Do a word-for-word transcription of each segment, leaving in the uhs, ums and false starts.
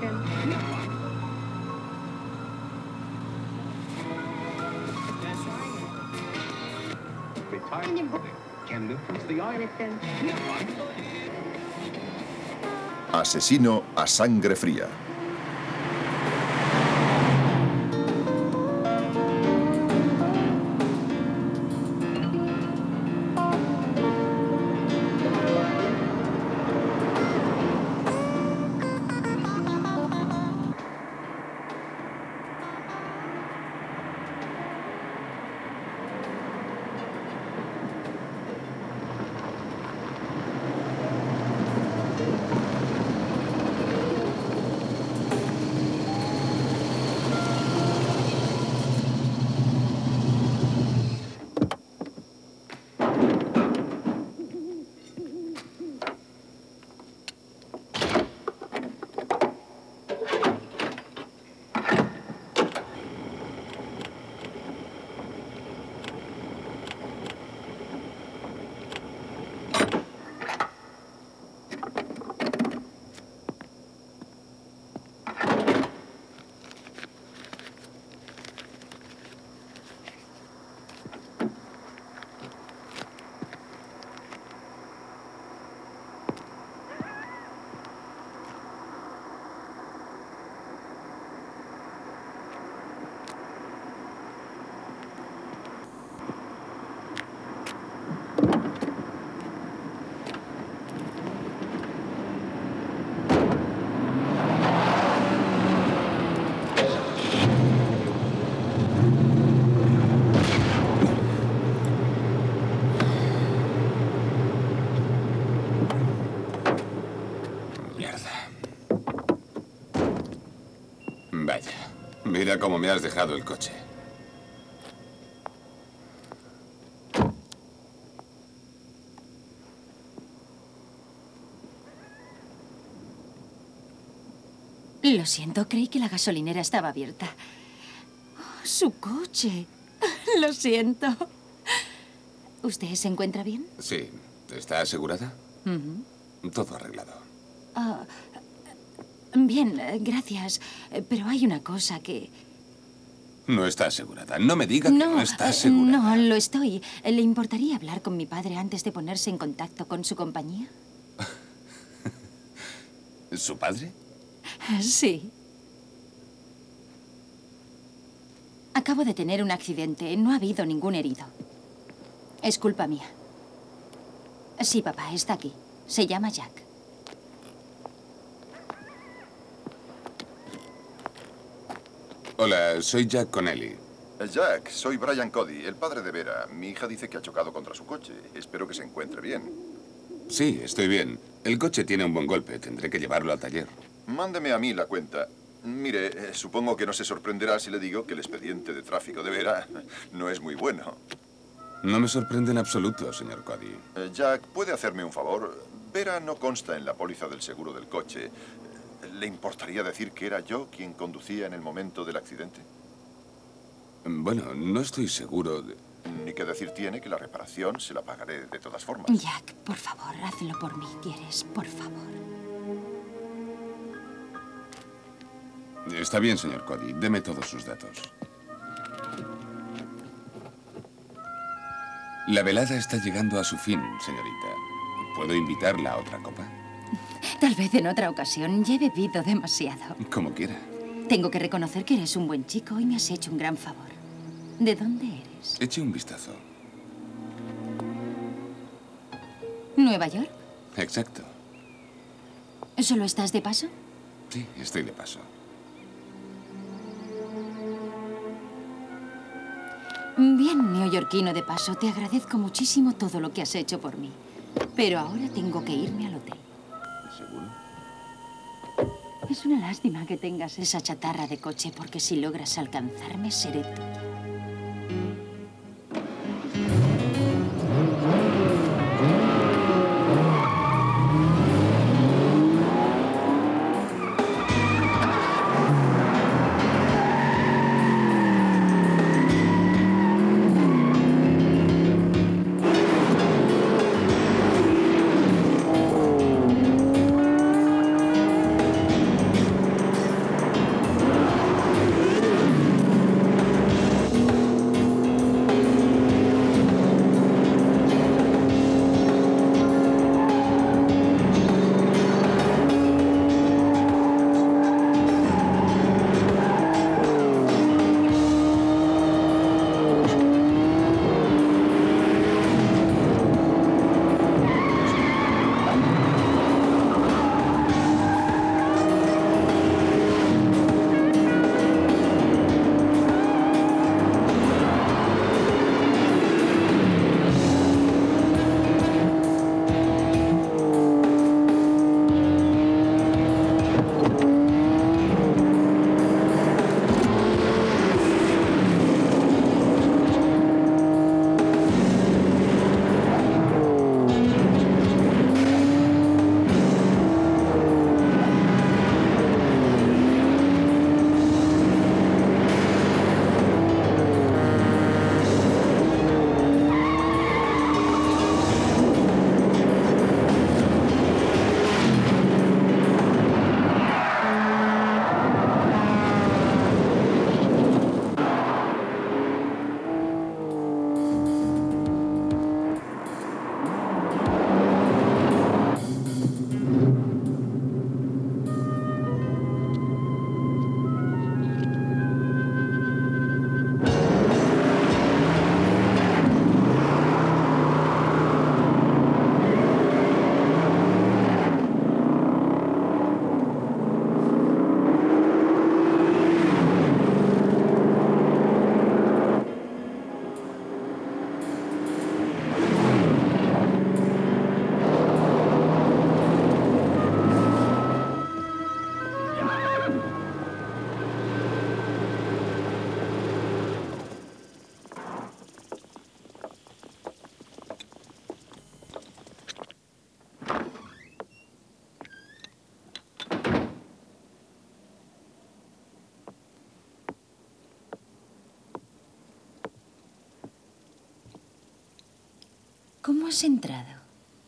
Anything. Asesino a sangre fría. Vaya, mira cómo me has dejado el coche. Lo siento, creí que la gasolinera estaba abierta. Oh, su coche. Lo siento. ¿Usted se encuentra bien? Sí. ¿Está asegurada? Uh-huh. Todo arreglado. Uh, bien, gracias. Pero hay una cosa que... No está asegurada. No me diga que no, no está asegurada. No, lo estoy. ¿Le importaría hablar con mi padre antes de ponerse en contacto con su compañía? ¿Su padre? Sí. Acabo de tener un accidente. No ha habido ningún herido. Es culpa mía. Sí, papá, está aquí. Se llama Jack. Hola, soy Jack Connelly. Jack, soy Brian Cody, el padre de Vera. Mi hija dice que ha chocado contra su coche. Espero que se encuentre bien. Sí, estoy bien. El coche tiene un buen golpe. Tendré que llevarlo al taller. Mándeme a mí la cuenta. Mire, eh, supongo que no se sorprenderá si le digo que el expediente de tráfico de Vera no es muy bueno. No me sorprende en absoluto, señor Cody. Eh, Jack, ¿puede hacerme un favor? Vera no consta en la póliza del seguro del coche. ¿Le importaría decir que era yo quien conducía en el momento del accidente? Bueno, no estoy seguro de... Ni que decir tiene que la reparación se la pagaré de todas formas. Jack, por favor, hazlo por mí, ¿quieres? Por favor. Está bien, señor Cody. Deme todos sus datos. La velada está llegando a su fin, señorita. ¿Puedo invitarla a otra copa? Tal vez en otra ocasión. Ya he bebido demasiado. Como quiera. Tengo que reconocer que eres un buen chico y me has hecho un gran favor. ¿De dónde eres? Eche un vistazo. ¿Nueva York? Exacto. ¿Solo estás de paso? Sí, estoy de paso. Bien, neoyorquino de paso, te agradezco muchísimo todo lo que has hecho por mí. Pero ahora tengo que irme al hotel. ¿Seguro? Es una lástima que tengas esa chatarra de coche, porque si logras alcanzarme, seré tuya. ¿Cómo has entrado?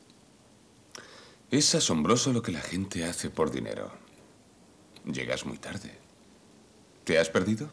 Es asombroso lo que la gente hace por dinero. Llegas muy tarde. ¿Te has perdido?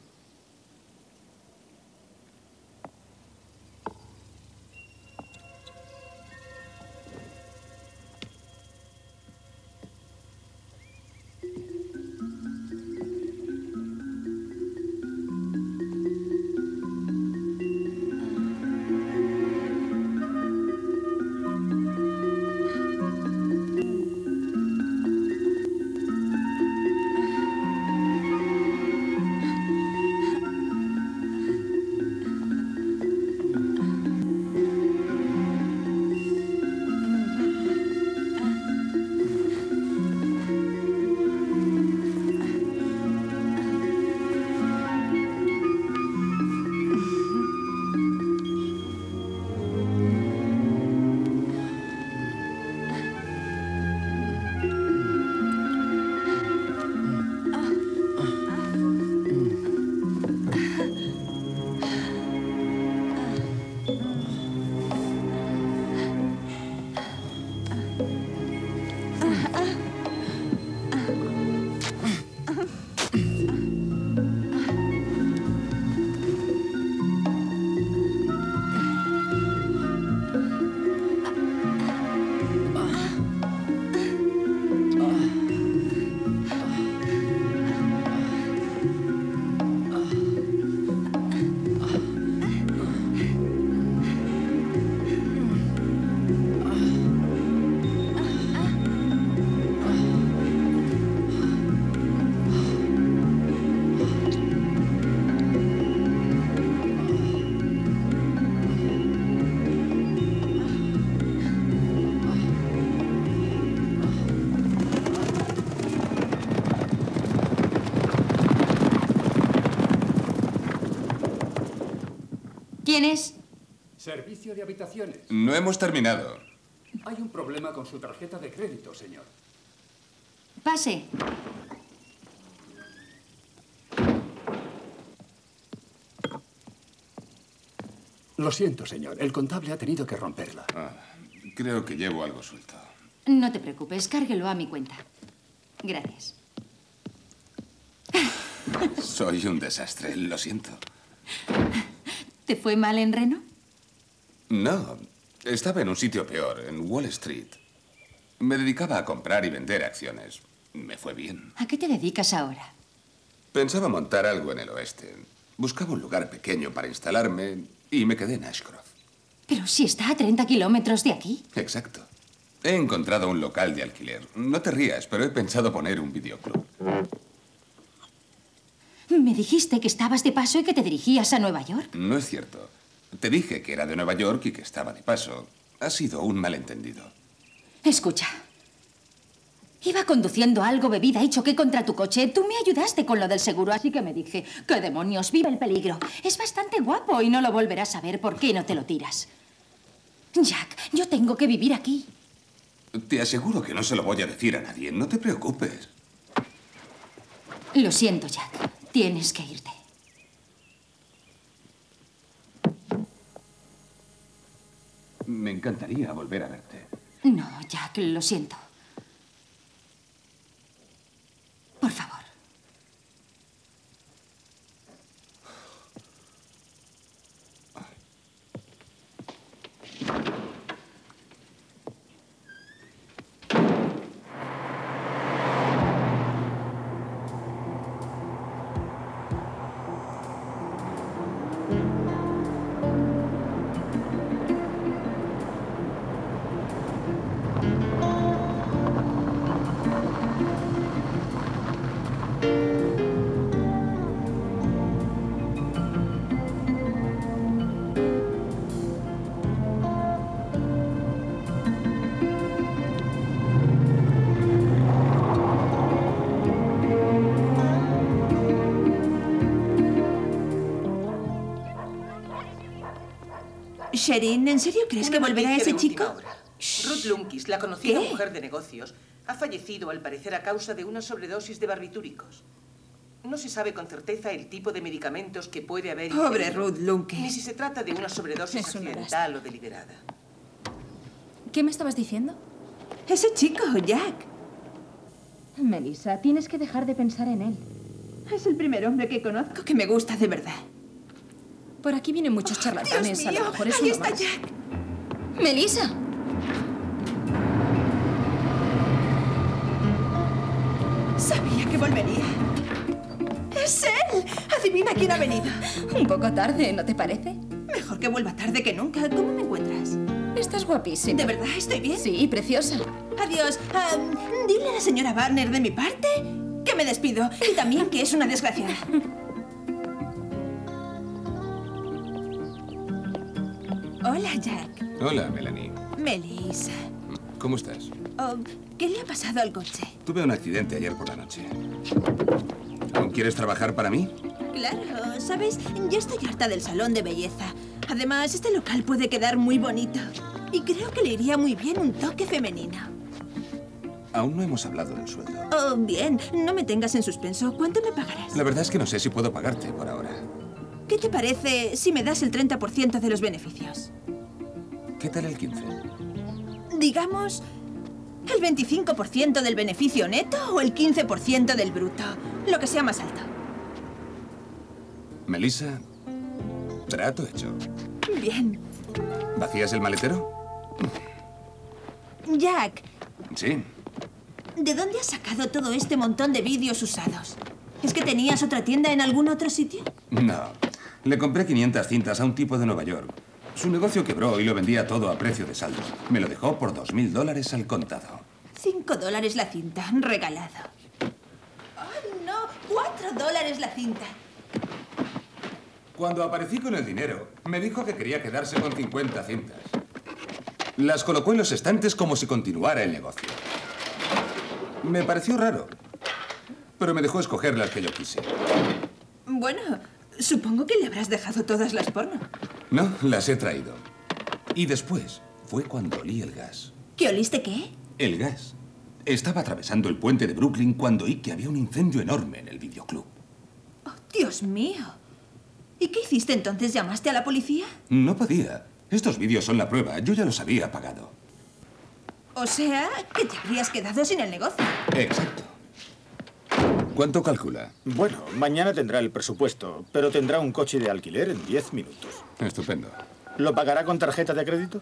¿Quién es? Servicio de habitaciones. No hemos terminado. Hay un problema con su tarjeta de crédito, señor. Pase. Lo siento, señor. El contable ha tenido que romperla. Ah, creo que llevo algo suelto. No te preocupes, cárguelo a mi cuenta. Gracias. Soy un desastre, lo siento. ¿Te fue mal en Reno? No, estaba en un sitio peor, en Wall Street. Me dedicaba a comprar y vender acciones. Me fue bien. ¿A qué te dedicas ahora? Pensaba montar algo en el oeste. Buscaba un lugar pequeño para instalarme y me quedé en Ashcroft. Pero si está a treinta kilómetros de aquí. Exacto. He encontrado un local de alquiler. No te rías, pero he pensado poner un videoclub. Me dijiste que estabas de paso y que te dirigías a Nueva York. No es cierto. Te dije que era de Nueva York y que estaba de paso. Ha sido un malentendido. Escucha. Iba conduciendo algo bebida y choqué contra tu coche. Tú me ayudaste con lo del seguro, así que me dije, ¡qué demonios! ¡Viva el peligro! Es bastante guapo y no lo volverás a ver. ¿Por qué no te lo tiras? Jack, yo tengo que vivir aquí. Te aseguro que no se lo voy a decir a nadie. No te preocupes. Lo siento, Jack. Tienes que irte. Me encantaría volver a verte. No, Jack, lo siento. Por favor. Sherin, ¿en serio crees que Una volverá noticia ese de chico? última hora. Ruth Lunkis, la conocida ¿Qué? mujer de negocios, ha fallecido al parecer a causa de una sobredosis de barbitúricos. No se sabe con certeza el tipo de medicamentos que puede haber Pobre ingerido, Ruth Lunkis. ni si se trata de una sobredosis Es una accidental o deliberada. ¿Qué me estabas diciendo? Ese chico, Jack. Melissa, tienes que dejar de pensar en él. Es el primer hombre que conozco que me gusta de verdad. Por aquí vienen muchos charlatanes. Dios A mío, lo mejor es ahí uno está más. Jack. ¡Melissa! Sabía que volvería. ¡Es él! Adivina quién ha venido. Un poco tarde, ¿no te parece? Mejor que vuelva tarde que nunca. ¿Cómo me encuentras? Estás guapísima. ¿De verdad estoy bien? Sí, preciosa. Adiós. Am, dile a la señora Barner de mi parte que me despido. Y también que es una desgraciada. Hola, Jack. Hola, Melanie. Melissa. ¿Cómo estás? Oh, ¿qué le ha pasado al coche? Tuve un accidente ayer por la noche. ¿Aún quieres trabajar para mí? Claro, ¿sabes? Ya estoy harta del salón de belleza. Además, este local puede quedar muy bonito. Y creo que le iría muy bien un toque femenino. Aún no hemos hablado del sueldo. Oh, bien. No me tengas en suspenso. ¿Cuánto me pagarás? La verdad es que no sé si puedo pagarte por ahora. ¿Qué te parece si me das el treinta por ciento de los beneficios? ¿Qué tal el quince? Digamos, el veinticinco por ciento del beneficio neto o el quince por ciento del bruto. Lo que sea más alto. Melissa, trato hecho. Bien. ¿Vacías el maletero? Jack, Sí. ¿de dónde has sacado todo este montón de vídeos usados? ¿Es que tenías otra tienda en algún otro sitio? No. Le compré quinientas cintas a un tipo de Nueva York. Su negocio quebró y lo vendía todo a precio de saldo. Me lo dejó por dos mil dólares al contado. Cinco dólares la cinta, regalado. ¡Oh, no! ¡Cuatro dólares la cinta! Cuando aparecí con el dinero, me dijo que quería quedarse con cincuenta cintas. Las colocó en los estantes como si continuara el negocio. Me pareció raro, pero me dejó escoger las que yo quise. Bueno, supongo que le habrás dejado todas las porno. No, las he traído. Y después fue cuando olí el gas. ¿Qué oliste qué? El gas. Estaba atravesando el puente de Brooklyn cuando oí que había un incendio enorme en el videoclub. Oh, Dios mío. ¿Y qué hiciste entonces? ¿Llamaste a la policía? No podía. Estos vídeos son la prueba. Yo ya los había pagado. O sea, que te habrías quedado sin el negocio. Exacto. ¿Cuánto calcula? Bueno, mañana tendrá el presupuesto, pero tendrá un coche de alquiler en diez minutos. Estupendo. ¿Lo pagará con tarjeta de crédito?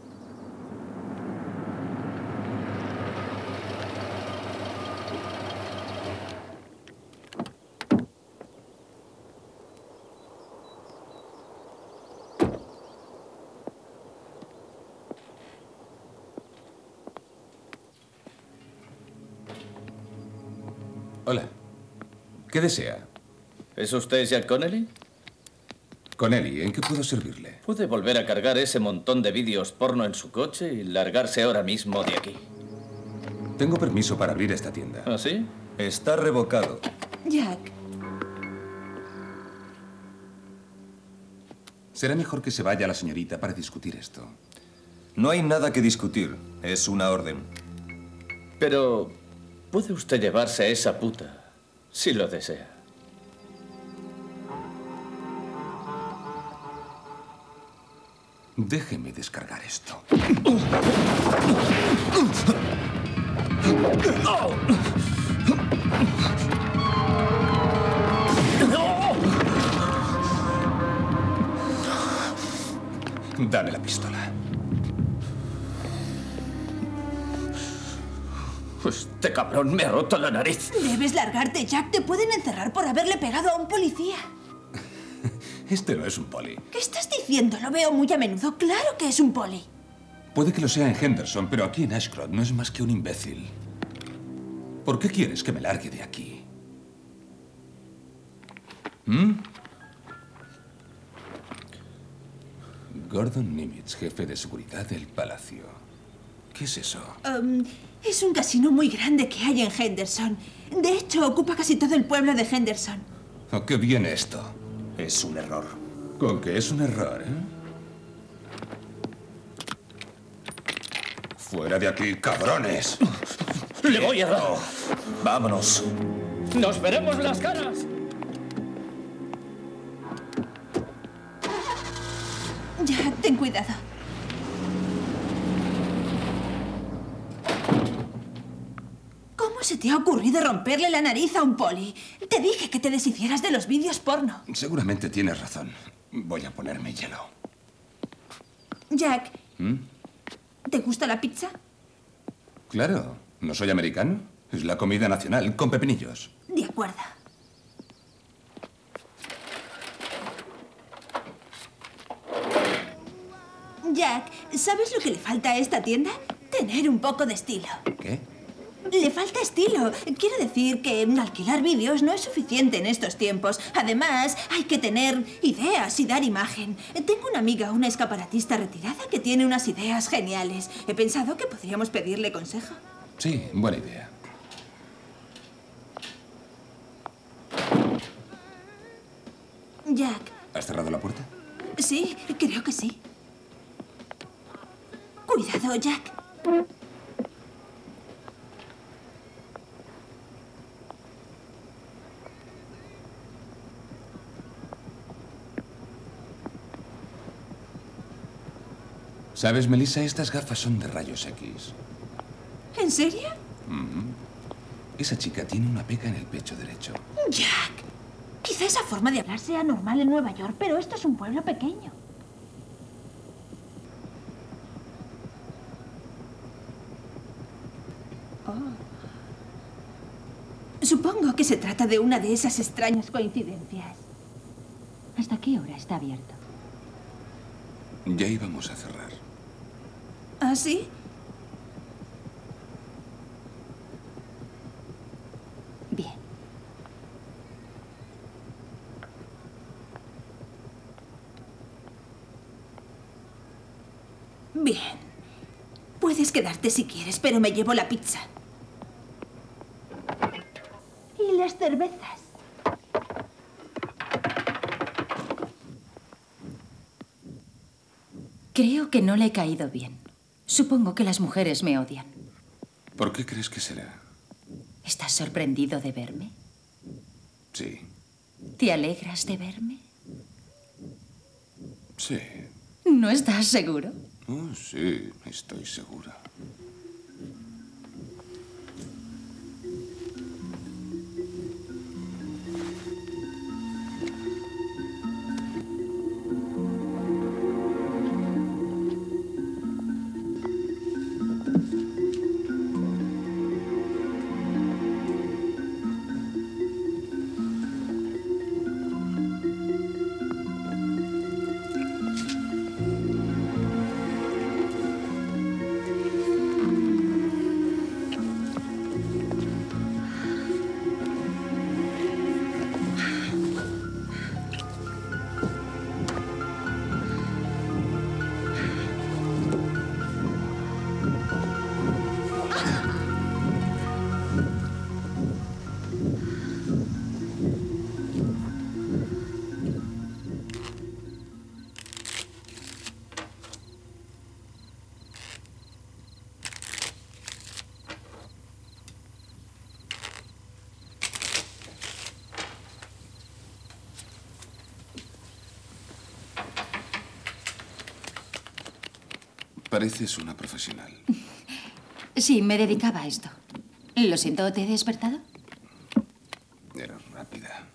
Hola. ¿Qué desea? ¿Es usted Jack Connelly? Connelly, ¿en qué puedo servirle? Puede volver a cargar ese montón de vídeos porno en su coche y largarse ahora mismo de aquí. Tengo permiso para abrir esta tienda. ¿Ah, sí? Está revocado. Jack, Será mejor que se vaya la señorita para discutir esto. No hay nada que discutir. Es una orden. Pero puede usted llevarse a esa puta, si lo desea. Déjeme descargar esto. Dame la pistola. Este cabrón me ha roto la nariz. debes largarte, Jack. Te pueden encerrar por haberle pegado a un policía. Este no es un poli. ¿Qué estás diciendo? Lo veo muy a menudo. Claro que es un poli. Puede que lo sea en Henderson, pero aquí en Ashcroft no es más que un imbécil. ¿Por qué quieres que me largue de aquí? ¿Mm? Gordon Nimitz, jefe de seguridad del palacio. ¿Qué es eso? Um, es un casino muy grande que hay en Henderson. De hecho, ocupa casi todo el pueblo de Henderson. ¿A qué viene esto? Es un error. Con que es un error, ¿eh? ¡Fuera de aquí, cabrones! ¡Le voy a dar! Vámonos. ¡Nos veremos las caras! Jack, ten cuidado. se te ha ocurrido romperle la nariz a un poli? Te dije que te deshicieras de los vídeos porno. Seguramente tienes razón. Voy a ponerme hielo. Jack, ¿Mm? ¿te gusta la pizza? Claro. ¿No soy americano? Es la comida nacional, con pepinillos. De acuerdo. Jack, ¿sabes lo que le falta a esta tienda? Tener un poco de estilo. ¿Qué? Le falta estilo. Quiero decir que alquilar vídeos no es suficiente en estos tiempos. Además, hay que tener ideas y dar imagen. Tengo una amiga, una escaparatista retirada, que tiene unas ideas geniales. He pensado que podríamos pedirle consejo. Sí, buena idea. Jack. ¿Has cerrado la puerta? Sí, creo que sí. Cuidado, Jack. ¿Sabes, Melissa? Estas gafas son de rayos X. ¿En serio? Mm-hmm. Esa chica tiene una pega en el pecho derecho. Jack, quizá esa forma de hablar sea normal en Nueva York, pero esto es un pueblo pequeño. Oh. Supongo que se trata de una de esas extrañas coincidencias. ¿Hasta qué hora está abierto? Ya íbamos a cerrar. ¿Ah, sí? Bien. Bien. Puedes quedarte si quieres, pero me llevo la pizza. Y las cervezas. Creo que no le he caído bien. Supongo que las mujeres me odian. ¿Por qué crees que será? ¿Estás sorprendido de verme? Sí. ¿Te alegras de verme? Sí. ¿No estás seguro? Oh, sí, estoy segura. Pareces una profesional. Sí, me dedicaba a esto. Lo siento, ¿te he despertado? Eres rápida.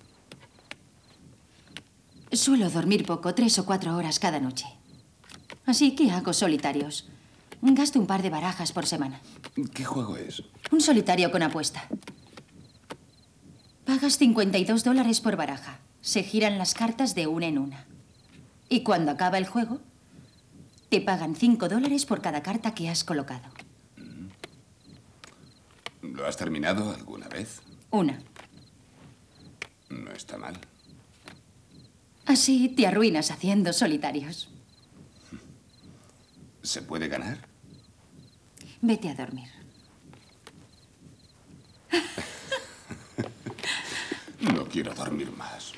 Suelo dormir poco, tres o cuatro horas cada noche. Así que hago solitarios. Gasto un par de barajas por semana. ¿Qué juego es? Un solitario con apuesta. Pagas cincuenta y dos dólares por baraja. Se giran las cartas de una en una. Y cuando acaba el juego, te pagan cinco dólares por cada carta que has colocado. ¿Lo has terminado alguna vez? Una. No está mal. Así te arruinas haciendo solitarios. ¿Se puede ganar? Vete a dormir. No quiero dormir más.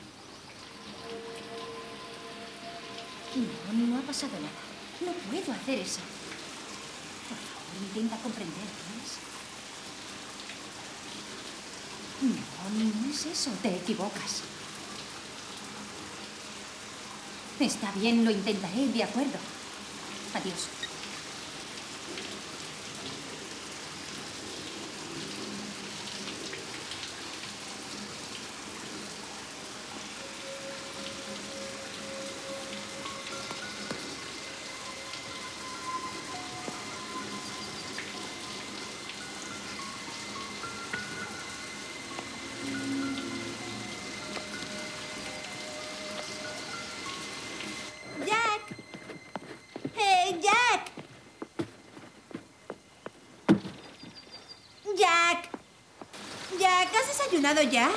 No, no ha pasado nada. No puedo hacer eso. Por favor, intenta comprender, ¿ves? No, no es eso. Te equivocas. Está bien, lo intentaré, de acuerdo. Adiós. Jack, ¿has desayunado ya?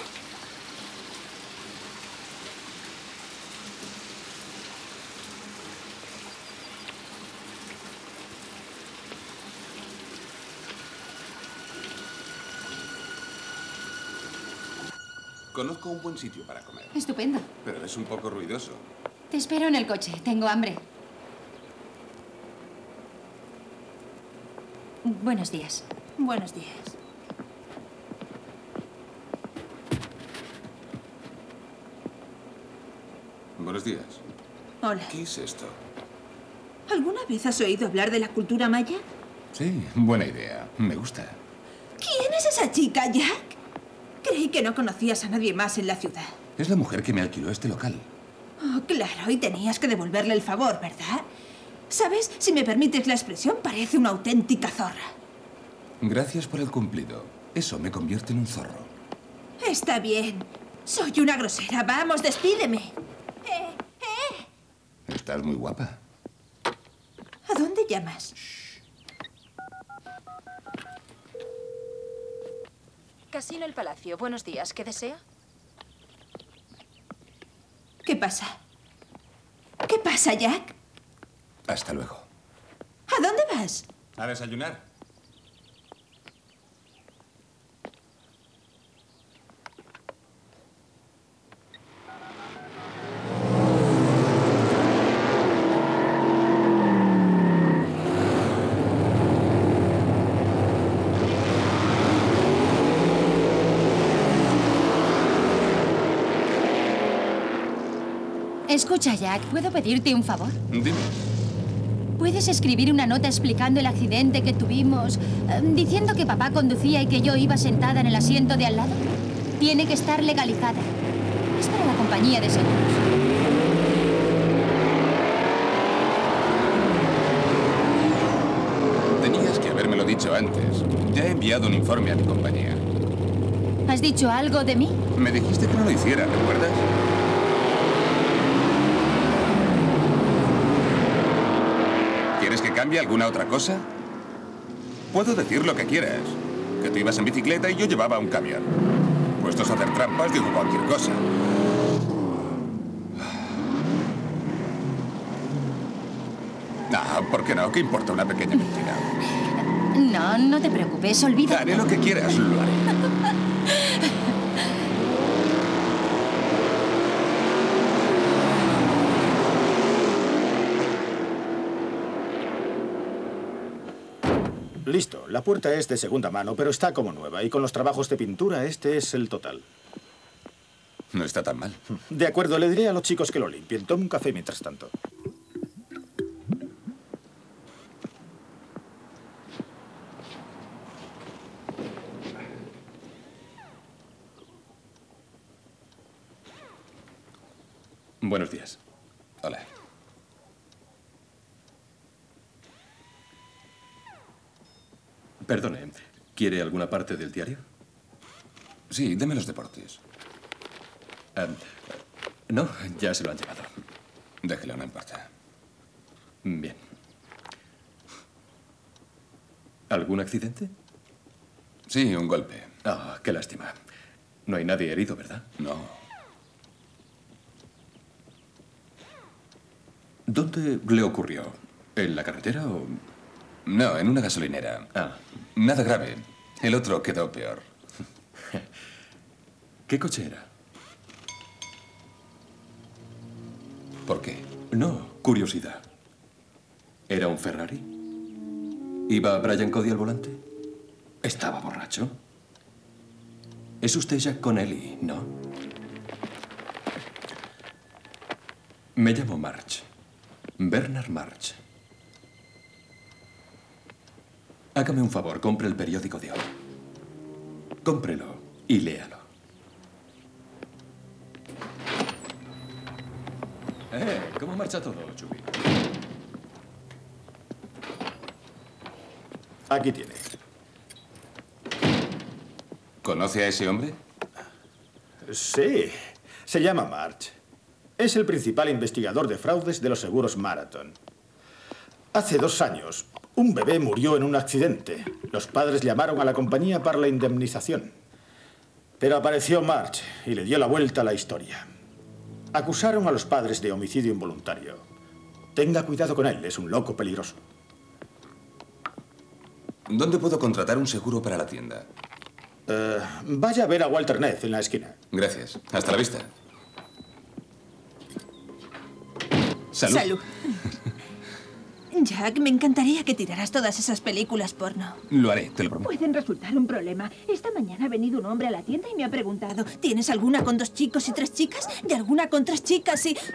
Conozco un buen sitio para comer. Estupendo. Pero es un poco ruidoso. Te espero en el coche. Tengo hambre. Buenos días. Buenos días. Buenos días. Hola. ¿Qué es esto? ¿Alguna vez has oído hablar de la cultura maya? Sí, buena idea. Me gusta. ¿Quién es esa chica, Jack? Creí que no conocías a nadie más en la ciudad. Es la mujer que me alquiló este local. Oh, claro, y tenías que devolverle el favor, ¿verdad? ¿Sabes? Si me permites la expresión, parece una auténtica zorra. Gracias por el cumplido. Eso me convierte en un zorro. Está bien. Soy una grosera. Vamos, despídeme. Eh, eh. Estás muy guapa. ¿A dónde llamas? Casino El Palacio. Buenos días. ¿Qué desea? ¿Qué pasa? ¿Qué pasa, Jack? Hasta luego. ¿A dónde vas? A desayunar. Escucha, Jack, ¿puedo pedirte un favor? Dime. ¿Puedes escribir una nota explicando el accidente que tuvimos, eh, diciendo que papá conducía y que yo iba sentada en el asiento de al lado? Tiene que estar legalizada. Es para la compañía de seguros. Tenías que habérmelo dicho antes. Ya he enviado un informe a mi compañía. ¿Has dicho algo de mí? Me dijiste que no lo hiciera, ¿recuerdas? ¿Quieres que cambie alguna otra cosa? Puedo decir lo que quieras. Que tú ibas en bicicleta y yo llevaba un camión. Puestos a hacer trampas, digo cualquier cosa. No, ¿por qué no? ¿Qué importa una pequeña mentira? No, no te preocupes, olvídalo. Haré lo que quieras, lo haré. Listo. La puerta es de segunda mano, pero está como nueva. Y con los trabajos de pintura, este es el total. No está tan mal. De acuerdo, le diré a los chicos que lo limpien. Tome un café mientras tanto. Buenos días. Hola. Perdone, ¿quiere alguna parte del diario? Sí, deme los deportes. Um, no, ya se lo han llevado. Déjelo, no importa. Bien. ¿Algún accidente? Sí, un golpe. Ah, qué lástima. No hay nadie herido, ¿verdad? No. ¿Dónde le ocurrió? ¿En la carretera o...? No, en una gasolinera. Ah. Nada grave. El otro quedó peor. ¿Qué coche era? ¿Por qué? No, curiosidad. ¿Era un Ferrari? ¿Iba Brian Cody al volante? ¿Estaba borracho? Es usted Jack Connelly, ¿no? Me llamo March. Bernard March. Hágame un favor, compre el periódico de hoy. Cómprelo y léalo. Eh, ¿cómo marcha todo, Chubby? Aquí tiene. ¿Conoce a ese hombre? Sí. Se llama March. Es el principal investigador de fraudes de los seguros Marathon. Hace dos años, un bebé murió en un accidente. Los padres llamaron a la compañía para la indemnización. Pero apareció March y le dio la vuelta a la historia. Acusaron a los padres de homicidio involuntario. Tenga cuidado con él, es un loco peligroso. ¿Dónde puedo contratar un seguro para la tienda? Eh, vaya a ver a Walter Neff en la esquina. Gracias. Hasta la vista. Salud. Salud. Jack, me encantaría que tiraras todas esas películas porno. Lo haré, te lo prometo. Pueden resultar un problema. Esta mañana ha venido un hombre a la tienda y me ha preguntado, ¿tienes alguna con dos chicos y tres chicas? ¿Y alguna con tres chicas y...?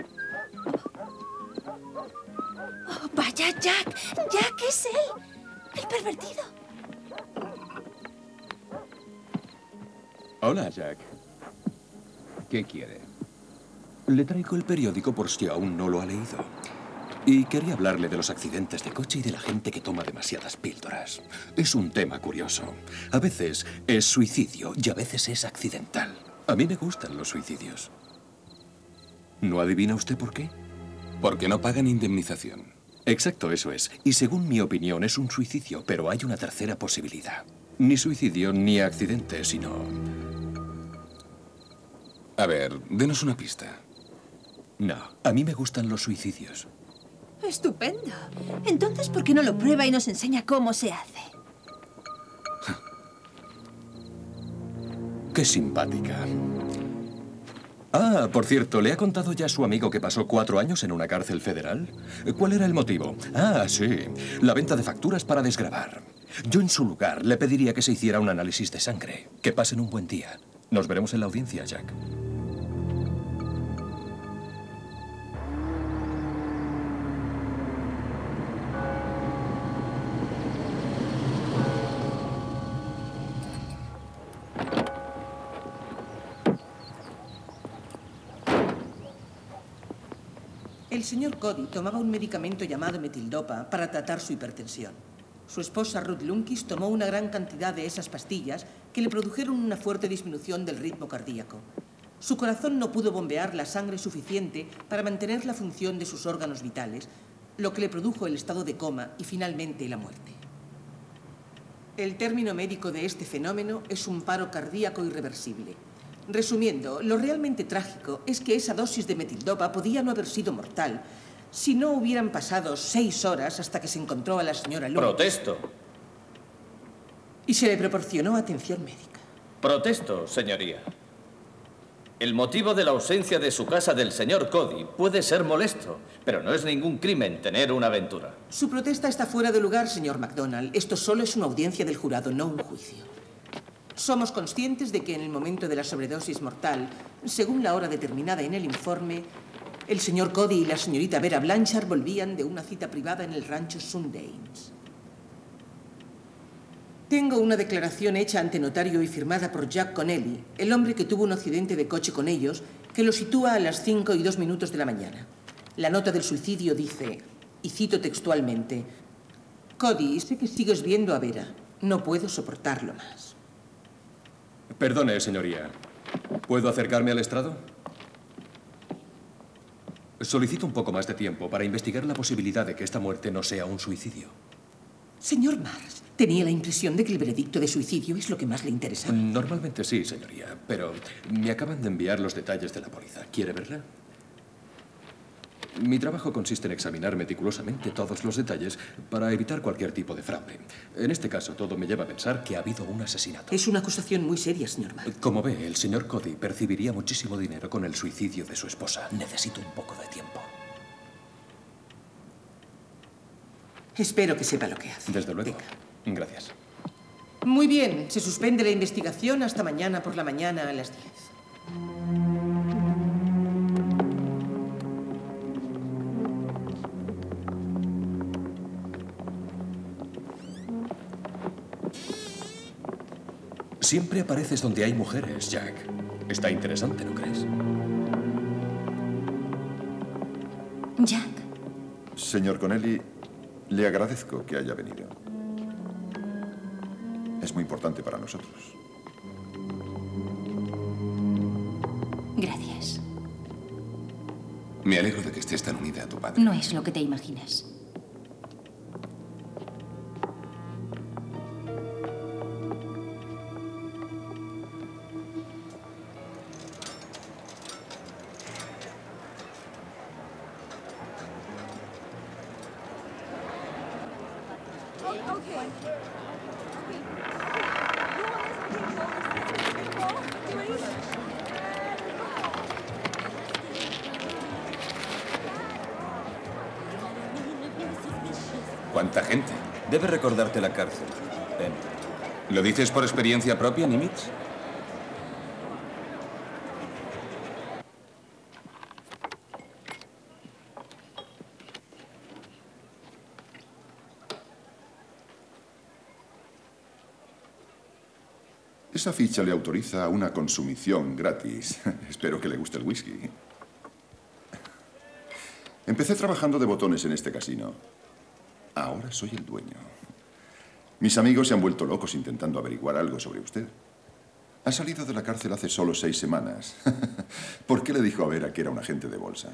Oh, vaya, Jack. Jack es él. El pervertido. Hola, Jack. ¿Qué quiere? Le traigo el periódico por si aún no lo ha leído. Y quería hablarle de los accidentes de coche y de la gente que toma demasiadas píldoras. Es un tema curioso. A veces es suicidio y a veces es accidental. A mí me gustan los suicidios. ¿No adivina usted por qué? Porque no pagan indemnización. Exacto, eso es. Y según mi opinión es un suicidio, pero hay una tercera posibilidad. Ni suicidio ni accidente, sino... A ver, denos una pista. No, a mí me gustan los suicidios. Estupendo. Entonces, ¿por qué no lo prueba y nos enseña cómo se hace? Qué simpática. Ah, por cierto, ¿le ha contado ya a su amigo que pasó cuatro años en una cárcel federal? ¿Cuál era el motivo? Ah, sí, la venta de facturas para desgravar. Yo en su lugar le pediría que se hiciera un análisis de sangre. Que pasen un buen día. Nos veremos en la audiencia, Jack. El señor Cody tomaba un medicamento llamado metildopa para tratar su hipertensión. Su esposa Ruth Lunkis tomó una gran cantidad de esas pastillas que le produjeron una fuerte disminución del ritmo cardíaco. Su corazón no pudo bombear la sangre suficiente para mantener la función de sus órganos vitales, lo que le produjo el estado de coma y finalmente la muerte. El término médico de este fenómeno es un paro cardíaco irreversible. Resumiendo, lo realmente trágico es que esa dosis de metildopa podía no haber sido mortal si no hubieran pasado seis horas hasta que se encontró a la señora Lunkis. Protesto. Y se le proporcionó atención médica. Protesto, señoría. El motivo de la ausencia de su casa del señor Cody puede ser molesto, pero no es ningún crimen tener una aventura. Su protesta está fuera de lugar, señor MacDonald. Esto solo es una audiencia del jurado, no un juicio. Somos conscientes de que en el momento de la sobredosis mortal, según la hora determinada en el informe, el señor Cody y la señorita Vera Blanchard volvían de una cita privada en el rancho Sundanes. Tengo una declaración hecha ante notario y firmada por Jack Connelly, el hombre que tuvo un accidente de coche con ellos, que lo sitúa a las cinco y dos minutos de la mañana. La nota del suicidio dice, y cito textualmente, Cody, sé que sigues viendo a Vera. No puedo soportarlo más. Perdone, señoría. ¿Puedo acercarme al estrado? Solicito un poco más de tiempo para investigar la posibilidad de que esta muerte no sea un suicidio. Señor Mars, tenía la impresión de que el veredicto de suicidio es lo que más le interesa. Normalmente sí, señoría, pero me acaban de enviar los detalles de la póliza. ¿Quiere verla? Mi trabajo consiste en examinar meticulosamente todos los detalles para evitar cualquier tipo de fraude. En este caso, todo me lleva a pensar que ha habido un asesinato. Es una acusación muy seria, señor Mars. Como ve, el señor Cody percibiría muchísimo dinero con el suicidio de su esposa. Necesito un poco de tiempo. Espero que sepa lo que hace. Desde luego. Venga. Gracias. Muy bien. Se suspende la investigación hasta mañana por la mañana a las diez. Siempre apareces donde hay mujeres, Jack. Está interesante, ¿no crees? Jack. Señor Connelly, le agradezco que haya venido. Es muy importante para nosotros. Gracias. Me alegro de que estés tan unida a tu padre. No es lo que te imaginas. ¿Cuánta gente? Debe recordarte la cárcel. Ven. ¿Lo dices por experiencia propia, Nimitz? Esa ficha le autoriza una consumición gratis. Espero que le guste el whisky. Empecé trabajando de botones en este casino. Ahora soy el dueño. Mis amigos se han vuelto locos intentando averiguar algo sobre usted. Ha salido de la cárcel hace solo seis semanas. ¿Por qué le dijo a Vera que era un agente de bolsa?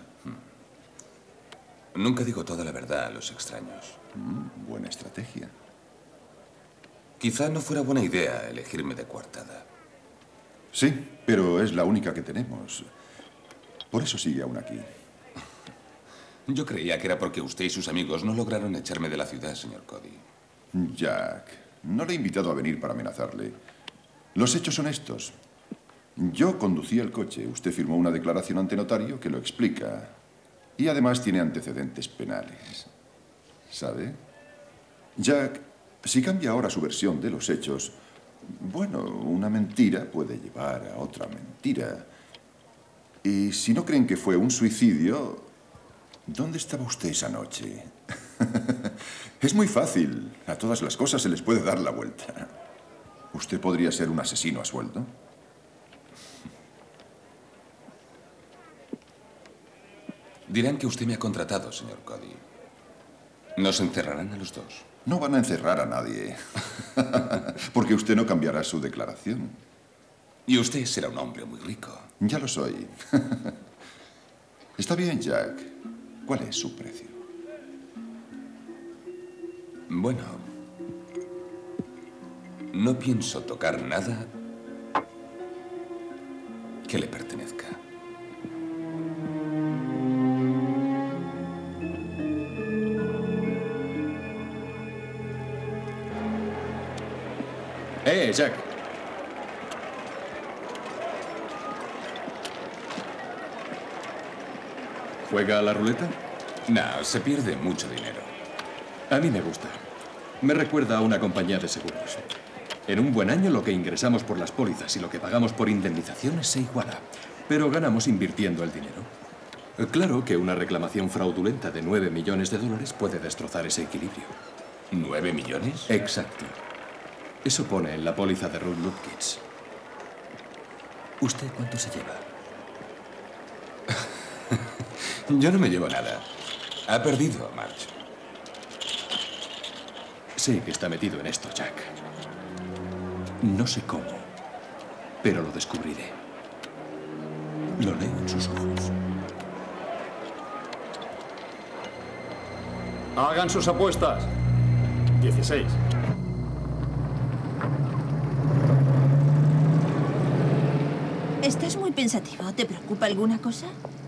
Nunca digo toda la verdad a los extraños. Mm, buena estrategia. Quizá no fuera buena idea elegirme de coartada. Sí, pero es la única que tenemos. Por eso sigue aún aquí. Yo creía que era porque usted y sus amigos no lograron echarme de la ciudad, señor Cody. Jack, no le he invitado a venir para amenazarle. Los hechos son estos. Yo conducía el coche. Usted firmó una declaración ante notario que lo explica. Y además tiene antecedentes penales. ¿Sabe? Jack, si cambia ahora su versión de los hechos, bueno, una mentira puede llevar a otra mentira. Y si no creen que fue un suicidio, ¿dónde estaba usted esa noche? Es muy fácil. A todas las cosas se les puede dar la vuelta. ¿Usted podría ser un asesino a sueldo? Dirán que usted me ha contratado, señor Cody. ¿Nos encerrarán a los dos? No van a encerrar a nadie. Porque usted no cambiará su declaración. Y usted será un hombre muy rico. Ya lo soy. Está bien, Jack. ¿Cuál es su precio? Bueno, no pienso tocar nada que le pertenezca. ¡Eh, Jack! ¿Juega a la ruleta? No, se pierde mucho dinero. A mí me gusta. Me recuerda a una compañía de seguros. En un buen año lo que ingresamos por las pólizas y lo que pagamos por indemnizaciones se iguala. Pero ganamos invirtiendo el dinero. Claro que una reclamación fraudulenta de nueve millones de dólares puede destrozar ese equilibrio. ¿Nueve millones? Exacto. Eso pone en la póliza de Ruth Lupkins. ¿Usted cuánto se lleva? Yo no me llevo nada. Ha perdido, March. Sé que está metido en esto, Jack. No sé cómo, pero lo descubriré. Lo leo en sus ojos. Hagan sus apuestas. dieciséis. Estás muy pensativo. ¿Te preocupa alguna cosa?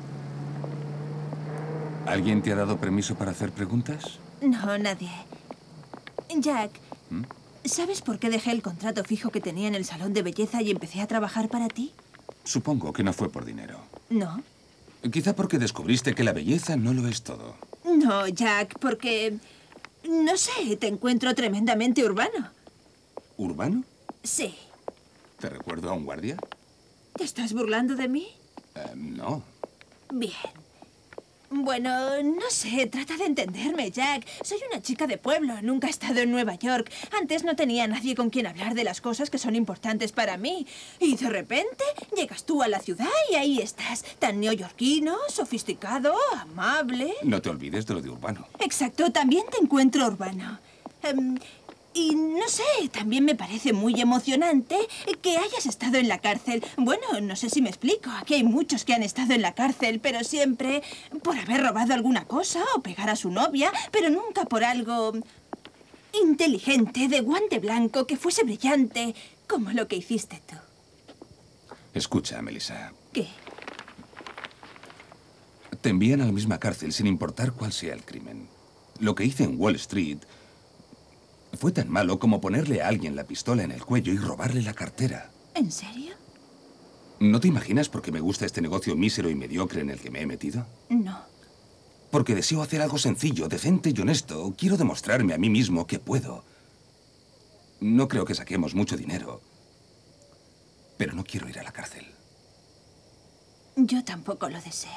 ¿Alguien te ha dado permiso para hacer preguntas? No, nadie. Jack, ¿Mm? ¿sabes por qué dejé el contrato fijo que tenía en el salón de belleza y empecé a trabajar para ti? Supongo que no fue por dinero. No. Quizá porque descubriste que la belleza no lo es todo. No, Jack, porque... no sé, te encuentro tremendamente urbano. ¿Urbano? Sí. ¿Te recuerdo a un guardia? ¿Te estás burlando de mí? Eh, no. Bien. Bueno, no sé, trata de entenderme, Jack. Soy una chica de pueblo, nunca he estado en Nueva York. Antes no tenía nadie con quien hablar de las cosas que son importantes para mí. Y de repente llegas tú a la ciudad y ahí estás, tan neoyorquino, sofisticado, amable. No te olvides de lo de urbano. Exacto, también te encuentro urbano. Um, y no sé, también me parece muy emocionante que hayas estado en la cárcel. Bueno, no sé si me explico. Aquí hay muchos que han estado en la cárcel, pero siempre por haber robado alguna cosa o pegar a su novia, pero nunca por algo inteligente, de guante blanco, que fuese brillante, como lo que hiciste tú. Escucha, Melissa. ¿Qué? Te envían a la misma cárcel sin importar cuál sea el crimen. Lo que hice en Wall Street Fue tan malo como ponerle a alguien la pistola en el cuello y robarle la cartera. ¿En serio? ¿No te imaginas por qué me gusta este negocio mísero y mediocre en el que me he metido? No. Porque deseo hacer algo sencillo, decente y honesto. Quiero demostrarme a mí mismo que puedo. No creo que saquemos mucho dinero, pero no quiero ir a la cárcel. Yo tampoco lo deseo.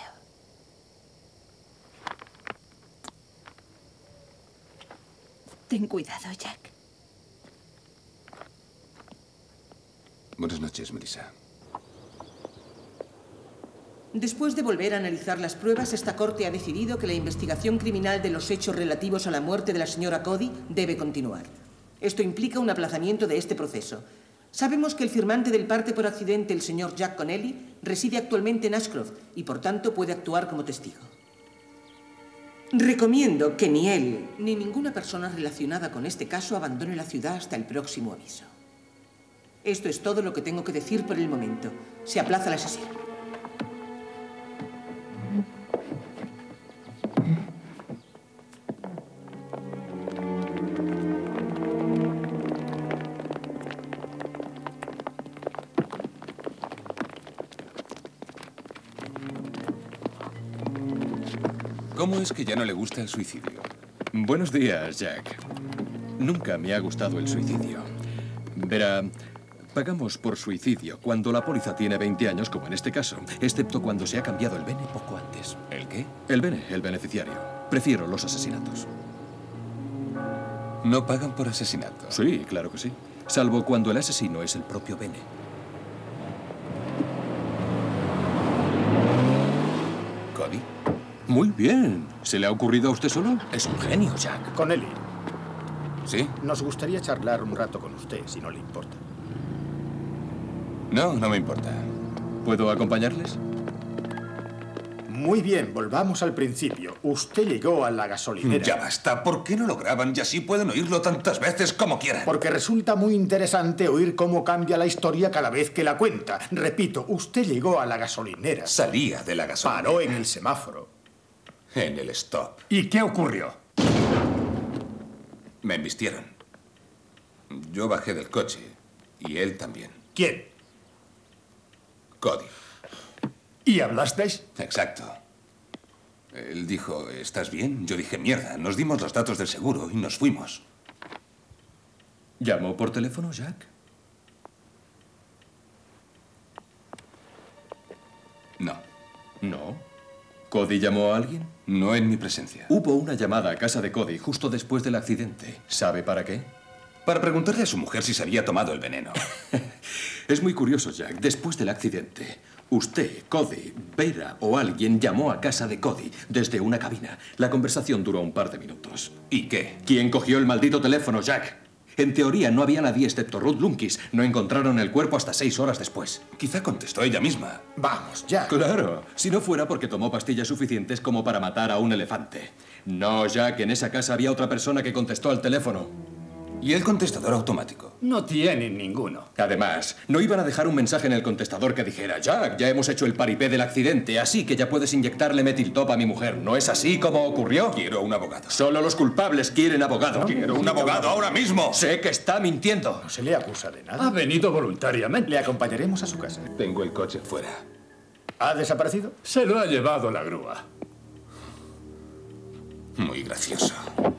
Ten cuidado, Jack. Buenas noches, Melissa. Después de volver a analizar las pruebas, esta corte ha decidido que la investigación criminal de los hechos relativos a la muerte de la señora Cody debe continuar. Esto implica un aplazamiento de este proceso. Sabemos que el firmante del parte por accidente, el señor Jack Connelly, reside actualmente en Ashcroft y, por tanto, puede actuar como testigo. Recomiendo que ni él ni ninguna persona relacionada con este caso abandone la ciudad hasta el próximo aviso. Esto es todo lo que tengo que decir por el momento. Se aplaza la sesión. ¿Cómo es que ya no le gusta el suicidio? Buenos días, Jack. Nunca me ha gustado el suicidio. Verá, pagamos por suicidio cuando la póliza tiene veinte años, como en este caso, excepto cuando se ha cambiado el bene poco antes. ¿El qué? El bene, el beneficiario. Prefiero los asesinatos. ¿No pagan por asesinato? Sí, claro que sí. Salvo cuando el asesino es el propio bene. ¿Cody? Muy bien. ¿Se le ha ocurrido a usted solo? Es un genio, Jack. Connelly. ¿Sí? Nos gustaría charlar un rato con usted, si no le importa. No, no me importa. ¿Puedo acompañarles? Muy bien, volvamos al principio. Usted llegó a la gasolinera. Ya basta. ¿Por qué no lo graban y así pueden oírlo tantas veces como quieran? Porque resulta muy interesante oír cómo cambia la historia cada vez que la cuenta. Repito, usted llegó a la gasolinera. Salía de la gasolinera. Paró en el semáforo. En el stop. ¿Y qué ocurrió? Me embistieron. Yo bajé del coche y él también. ¿Quién? Cody. ¿Y hablasteis? Exacto. Él dijo, ¿estás bien? Yo dije, mierda. Nos dimos los datos del seguro y nos fuimos. ¿Llamó por teléfono, Jack? No. No. ¿Cody llamó a alguien? No en mi presencia. Hubo una llamada a casa de Cody justo después del accidente. ¿Sabe para qué? Para preguntarle a su mujer si se había tomado el veneno. Es muy curioso, Jack. Después del accidente, usted, Cody, Vera o alguien llamó a casa de Cody desde una cabina. La conversación duró un par de minutos. ¿Y qué? ¿Quién cogió el maldito teléfono, Jack? En teoría no había nadie excepto Ruth Lunkis. No encontraron el cuerpo hasta seis horas después. Quizá contestó ella misma. Vamos, Jack. Claro, si no fuera porque tomó pastillas suficientes como para matar a un elefante. No, Jack, en esa casa había otra persona que contestó al teléfono. ¿Y el contestador automático? No tienen ninguno. Además, no iban a dejar un mensaje en el contestador que dijera Jack, ya hemos hecho el paripé del accidente, así que ya puedes inyectarle metiltop a mi mujer. ¿No es así como ocurrió? Quiero un abogado. Solo los culpables quieren abogado. Quiero un abogado ahora mismo. Sé que está mintiendo. No se le acusa de nada. Ha venido voluntariamente. Le acompañaremos a su casa. Tengo el coche fuera. ¿Ha desaparecido? Se lo ha llevado la grúa. Muy gracioso.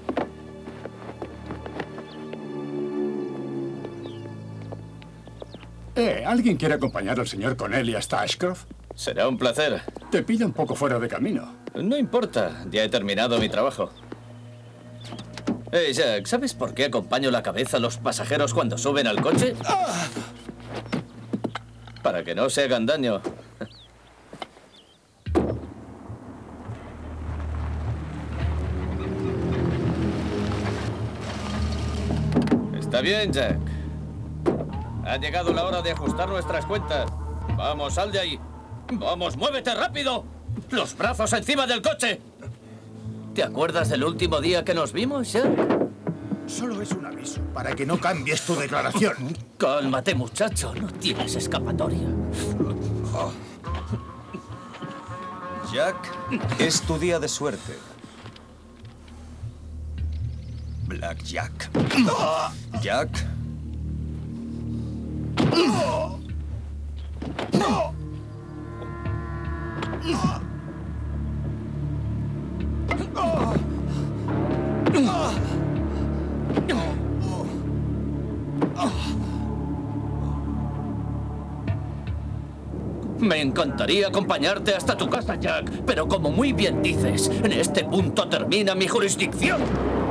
Eh, ¿alguien quiere acompañar al señor Connelly hasta Ashcroft? Será un placer. Te pilla un poco fuera de camino. No importa, ya he terminado mi trabajo. Hey, Jack, ¿sabes por qué acompaño la cabeza a los pasajeros cuando suben al coche? ¡Ah! Para que no se hagan daño. Está bien, Jack. Ha llegado la hora de ajustar nuestras cuentas. Vamos, sal de ahí. Vamos, muévete rápido. Los brazos encima del coche. ¿Te acuerdas del último día que nos vimos, Jack? Solo es un aviso, para que no cambies tu declaración. Cálmate, muchacho. No tienes escapatoria. Oh. Jack, es tu día de suerte. Black Jack. Jack. Me encantaría acompañarte hasta tu casa, Jack, pero como muy bien dices, en este punto termina mi jurisdicción.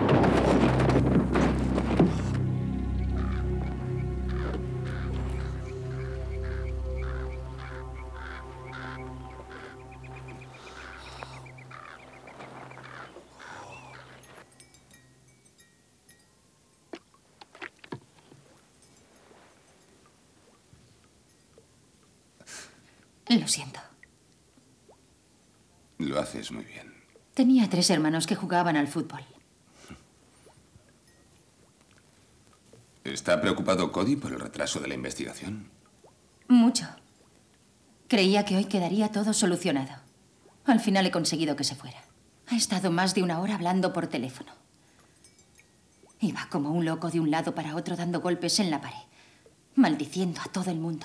Lo siento. Lo haces muy bien. Tenía tres hermanos que jugaban al fútbol. ¿Está preocupado Cody por el retraso de la investigación? Mucho. Creía que hoy quedaría todo solucionado. Al final he conseguido que se fuera. Ha estado más de una hora hablando por teléfono. Iba como un loco de un lado para otro dando golpes en la pared, maldiciendo a todo el mundo.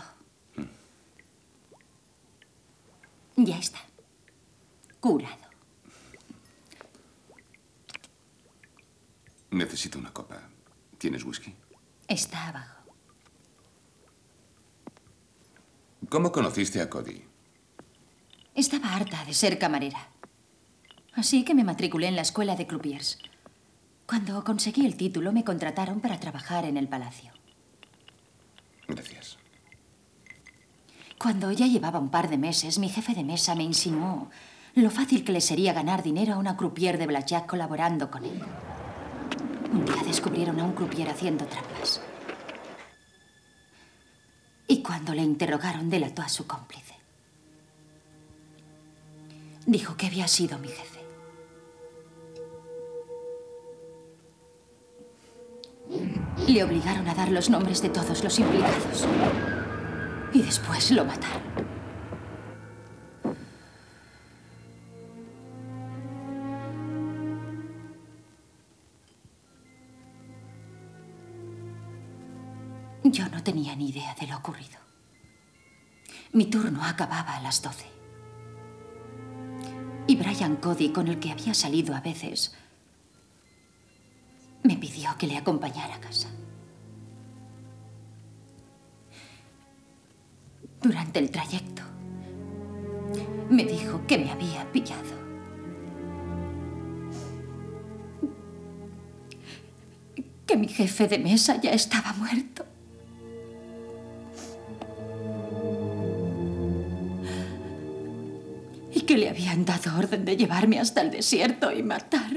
Ya está. Curado. Necesito una copa. ¿Tienes whisky? Está abajo. ¿Cómo conociste a Cody? Estaba harta de ser camarera. Así que me matriculé en la escuela de croupiers. Cuando conseguí el título, me contrataron para trabajar en el palacio. Gracias. Cuando ya llevaba un par de meses, mi jefe de mesa me insinuó lo fácil que le sería ganar dinero a una croupier de blackjack colaborando con él. Un día descubrieron a un croupier haciendo trampas. Y cuando le interrogaron, delató a su cómplice. Dijo que había sido mi jefe. Le obligaron a dar los nombres de todos los implicados. Y después lo mataron. Yo no tenía ni idea de lo ocurrido. Mi turno acababa a las doce. Y Brian Cody, con el que había salido a veces, me pidió que le acompañara a casa. Durante el trayecto, me dijo que me había pillado. Que mi jefe de mesa ya estaba muerto. Y que le habían dado orden de llevarme hasta el desierto y matarme.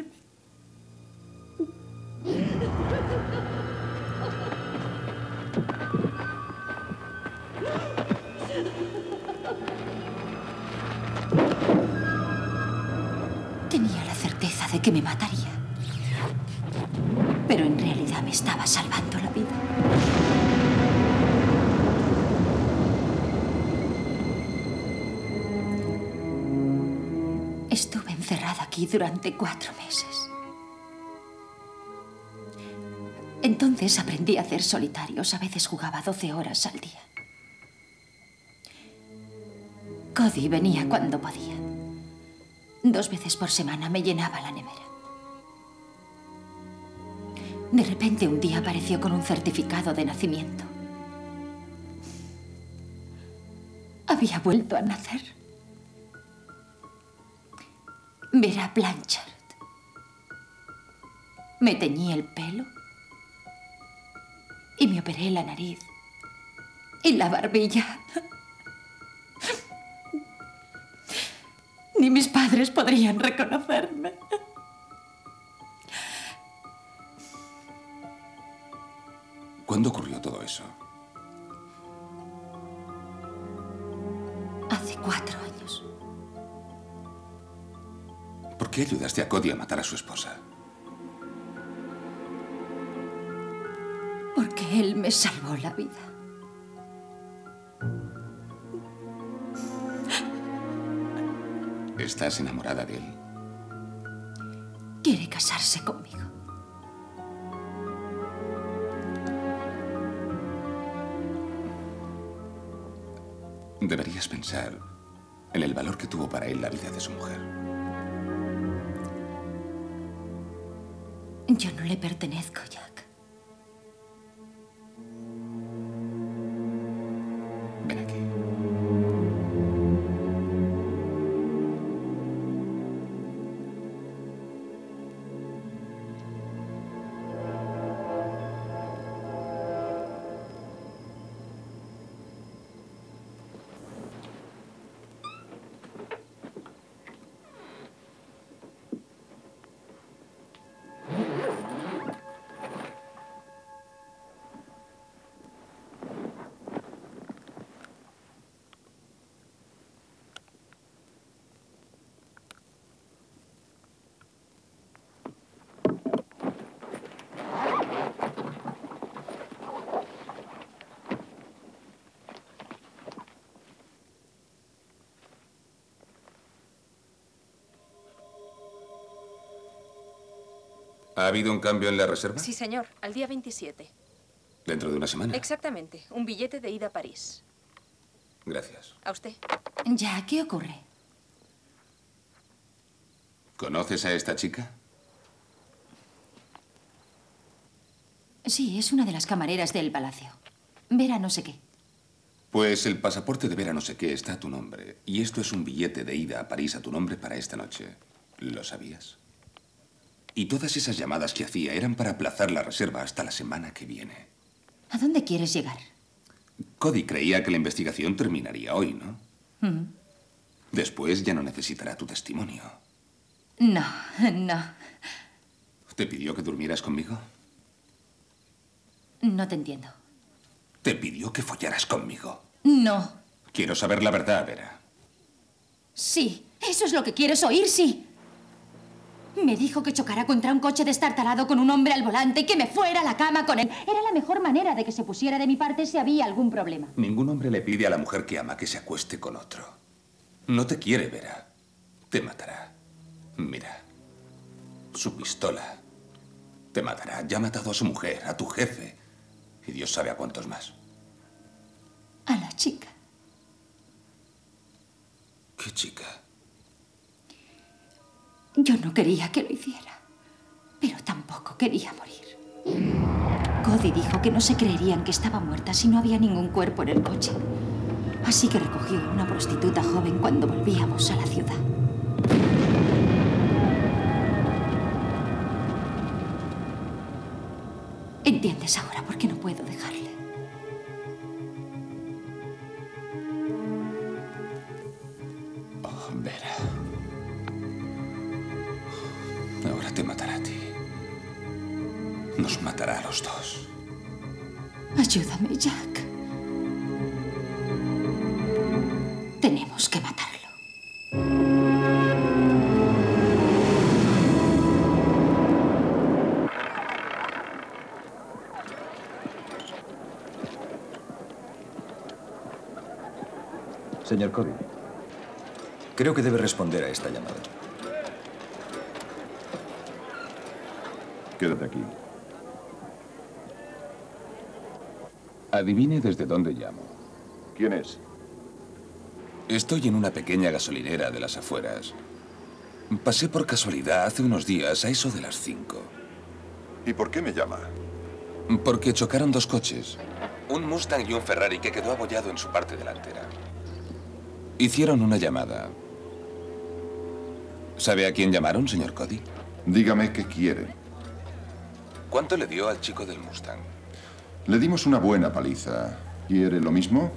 Tenía la certeza de que me mataría. Pero en realidad me estaba salvando la vida. Estuve encerrada aquí durante cuatro meses. Entonces aprendí a hacer solitarios. A veces jugaba doce horas al día. Cody venía cuando podía. Dos veces por semana me llenaba la nevera. De repente un día apareció con un certificado de nacimiento. Había vuelto a nacer. Vera Blanchard. Me teñí el pelo y me operé la nariz y la barbilla. Ni mis padres podrían reconocerme. ¿Cuándo ocurrió todo eso? Hace cuatro años. ¿Por qué ayudaste a Cody a matar a su esposa? Porque él me salvó la vida. ¿Estás enamorada de él? Quiere casarse conmigo. Deberías pensar en el valor que tuvo para él la vida de su mujer. Yo no le pertenezco, Jack. Ven aquí. ¿Ha habido un cambio en la reserva? Sí, señor. Al día veintisiete. Dentro de una semana. Exactamente. Un billete de ida a París. Gracias. ¿A usted? Ya, ¿qué ocurre? ¿Conoces a esta chica? Sí, es una de las camareras del palacio. Vera no sé qué. Pues el pasaporte de Vera no sé qué está a tu nombre. Y esto es un billete de ida a París a tu nombre para esta noche. ¿Lo sabías? Y todas esas llamadas que hacía eran para aplazar la reserva hasta la semana que viene. ¿A dónde quieres llegar? Cody creía que la investigación terminaría hoy, ¿no? Mm. Después ya no necesitará tu testimonio. No, no. ¿Te pidió que durmieras conmigo? No te entiendo. Te pidió que follaras conmigo. No. Quiero saber la verdad, Vera. Sí, eso es lo que quieres oír, sí. Me dijo que chocara contra un coche destartalado con un hombre al volante y que me fuera a la cama con él. Era la mejor manera de que se pusiera de mi parte si había algún problema. Ningún hombre le pide a la mujer que ama que se acueste con otro. No te quiere, Vera. Te matará. Mira. Su pistola. Te matará. Ya ha matado a su mujer, a tu jefe. Y Dios sabe a cuántos más. A la chica. ¿Qué chica? Yo no quería que lo hiciera, pero tampoco quería morir. Cody dijo que no se creerían que estaba muerta si no había ningún cuerpo en el coche. Así que recogió a una prostituta joven cuando volvíamos a la ciudad. ¿Entiendes ahora por qué no puedo dejarle? Oh, Vera. Ahora te matará a ti. Nos matará a los dos. Ayúdame, Jack. Tenemos que matarlo. Señor Cody, creo que debe responder a esta llamada. Quédate aquí. Adivine desde dónde llamo. ¿Quién es? Estoy en una pequeña gasolinera de las afueras. Pasé por casualidad hace unos días, a eso de las cinco. ¿Y por qué me llama? Porque chocaron dos coches. Un Mustang y un Ferrari que quedó abollado en su parte delantera. Hicieron una llamada. ¿Sabe a quién llamaron, señor Cody? Dígame qué quiere. ¿Cuánto le dio al chico del Mustang? Le dimos una buena paliza. ¿Quiere lo mismo?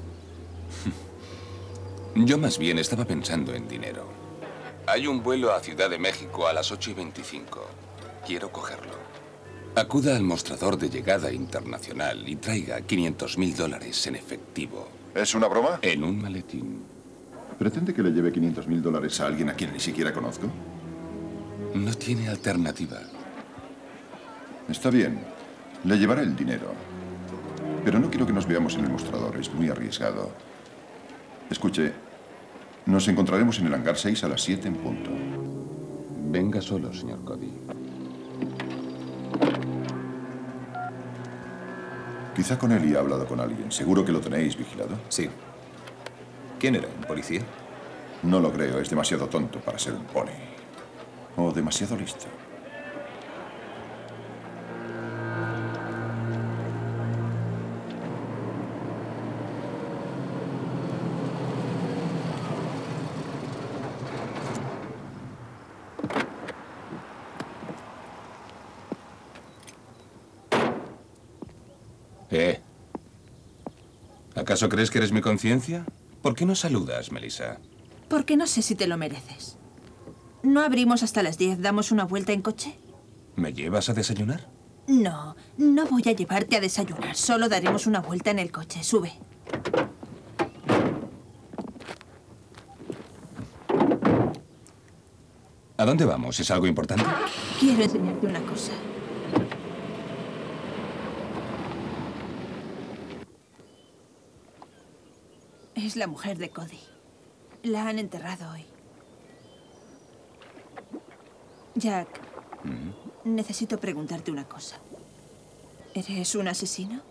Yo más bien estaba pensando en dinero. Hay un vuelo a Ciudad de México a las ocho y veinticinco. Quiero cogerlo. Acuda al mostrador de llegada internacional y traiga quinientos mil dólares en efectivo. ¿Es una broma? En un maletín. ¿Pretende que le lleve quinientos mil dólares a alguien a quien ni siquiera conozco? No tiene alternativa. Está bien. Le llevaré el dinero. Pero no quiero que nos veamos en el mostrador. Es muy arriesgado. Escuche, nos encontraremos en el hangar seis a las siete en punto. Venga solo, señor Cody. Quizá con él y ha hablado con alguien. ¿Seguro que lo tenéis vigilado? Sí. ¿Quién era? ¿Un policía? No lo creo. Es demasiado tonto para ser un pony. O demasiado listo. ¿Eh? ¿Acaso crees que eres mi conciencia? ¿Por qué no saludas, Melissa? Porque no sé si te lo mereces. ¿No abrimos hasta las diez? ¿Damos una vuelta en coche? ¿Me llevas a desayunar? No, no voy a llevarte a desayunar. Solo daremos una vuelta en el coche. Sube. ¿A dónde vamos? ¿Es algo importante? Quiero enseñarte una cosa. Es la mujer de Cody. La han enterrado hoy. Jack, Mm. necesito preguntarte una cosa. ¿Eres un asesino?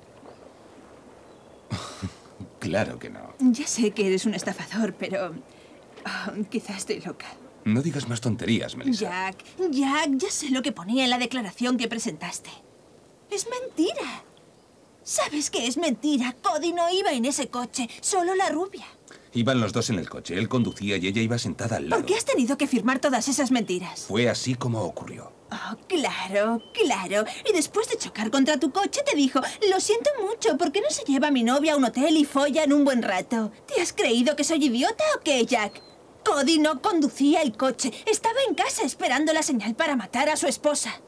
Claro que no. Ya sé que eres un estafador, pero... oh, quizás estoy loca. No digas más tonterías, Melissa. Jack, Jack, ya sé lo que ponía en la declaración que presentaste. Es mentira. ¿Sabes que es mentira? Cody no iba en ese coche, solo la rubia. Iban los dos en el coche. Él conducía y ella iba sentada al lado. ¿Por qué has tenido que firmar todas esas mentiras? Fue así como ocurrió. Oh, claro, claro. Y después de chocar contra tu coche te dijo, lo siento mucho, ¿por qué no se lleva a mi novia a un hotel y follan un buen rato? ¿Te has creído que soy idiota o qué, Jack? Cody no conducía el coche. Estaba en casa esperando la señal para matar a su esposa.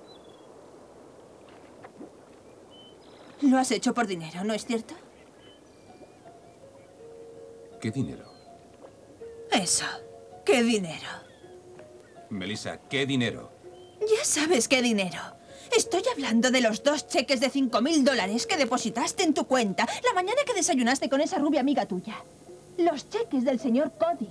Lo has hecho por dinero, ¿no es cierto? ¿Qué dinero? Eso. ¿Qué dinero? Melissa, ¿qué dinero? Ya sabes qué dinero. Estoy hablando de los dos cheques de cinco mil dólares que depositaste en tu cuenta la mañana que desayunaste con esa rubia amiga tuya. Los cheques del señor Cody.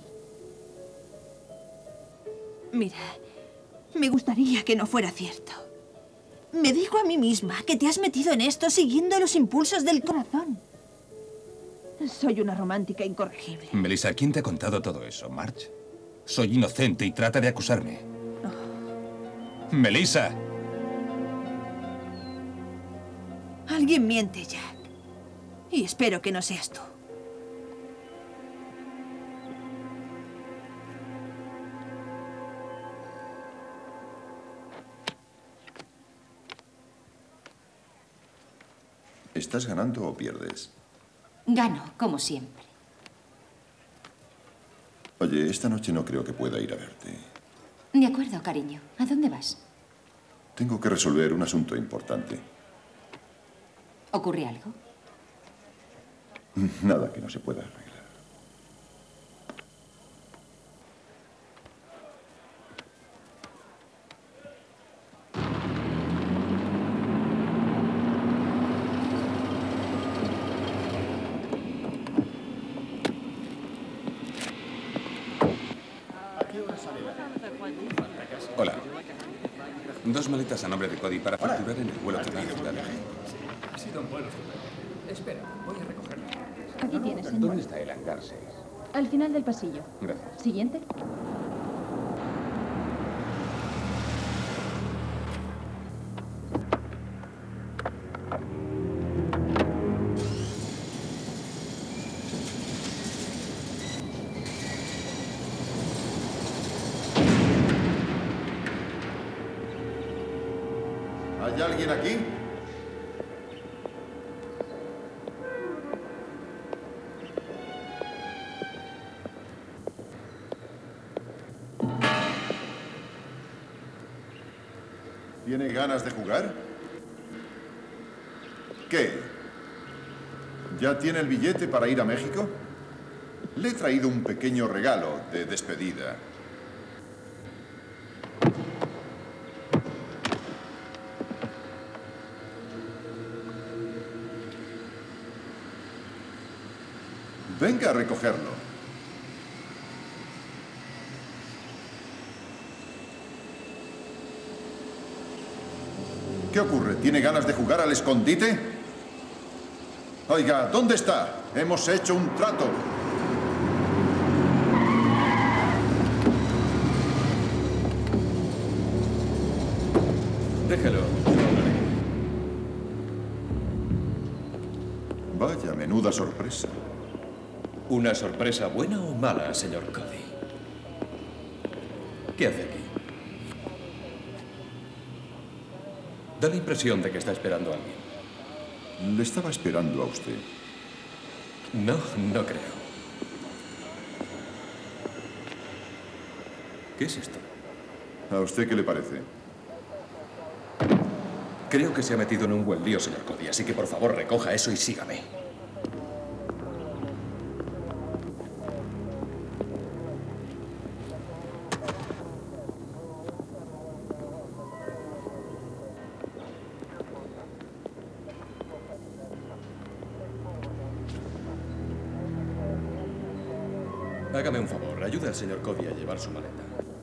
Mira, me gustaría que no fuera cierto. Me digo a mí misma que te has metido en esto siguiendo los impulsos del corazón. Soy una romántica incorregible. Melissa, ¿quién te ha contado todo eso, Marge? Soy inocente y trata de acusarme. Oh. ¡Melissa! Alguien miente, Jack. Y espero que no seas tú. ¿Estás ganando o pierdes? Gano, como siempre. Oye, esta noche no creo que pueda ir a verte. De acuerdo, cariño. ¿A dónde vas? Tengo que resolver un asunto importante. ¿Ocurre algo? Nada que no se pueda arreglar. Hola. Dos maletas a nombre de Cody para facturar en el vuelo que viene de Alejandro. Ha sido un vuelo. Espera, voy a recogerlo. Aquí tienes, señor. ¿Dónde está el hangar seis? Al final del pasillo. Gracias. Siguiente. ¿Hay alguien aquí? ¿Tiene ganas de jugar? ¿Qué? ¿Ya tiene el billete para ir a México? Le he traído un pequeño regalo de despedida. Venga a recogerlo. ¿Qué ocurre? ¿Tiene ganas de jugar al escondite? Oiga, ¿dónde está? Hemos hecho un trato. ¿Una sorpresa buena o mala, señor Cody? ¿Qué hace aquí? Da la impresión de que está esperando a alguien. Le estaba esperando a usted. No, no creo. ¿Qué es esto? ¿A usted qué le parece? Creo que se ha metido en un buen lío, señor Cody, así que por favor recoja eso y sígame. Hágame un favor, ayude al señor Cody a llevar su maleta.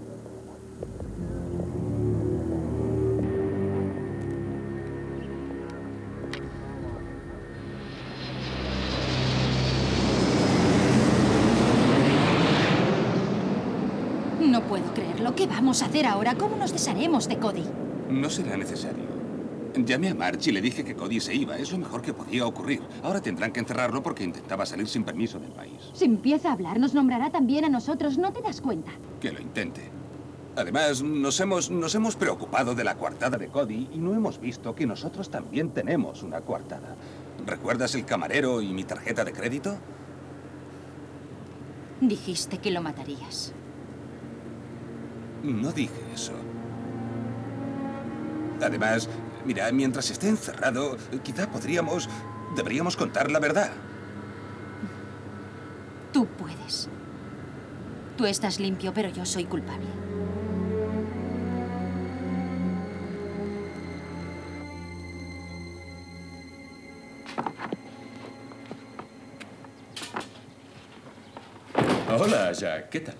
No puedo creerlo. ¿Qué vamos a hacer ahora? ¿Cómo nos desharemos de Cody? No será necesario. Llamé a March y le dije que Cody se iba. Es lo mejor que podía ocurrir. Ahora tendrán que encerrarlo porque intentaba salir sin permiso del país. Si empieza a hablar, nos nombrará también a nosotros. ¿No te das cuenta? Que lo intente. Además, nos hemos, nos hemos preocupado de la coartada de Cody y no hemos visto que nosotros también tenemos una coartada. ¿Recuerdas el camarero y mi tarjeta de crédito? Dijiste que lo matarías. No dije eso. Además, mira, mientras esté encerrado, quizá podríamos... deberíamos contar la verdad. Tú puedes. Tú estás limpio, pero yo soy culpable. Hola, Jack. ¿Qué tal?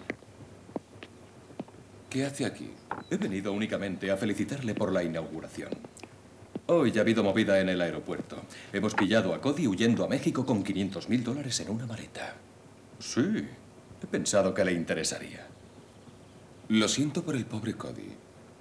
¿Qué hace aquí? He venido únicamente a felicitarle por la inauguración. Hoy ha habido movida en el aeropuerto. Hemos pillado a Cody huyendo a México con quinientos mil dólares en una maleta. Sí, he pensado que le interesaría. Lo siento por el pobre Cody.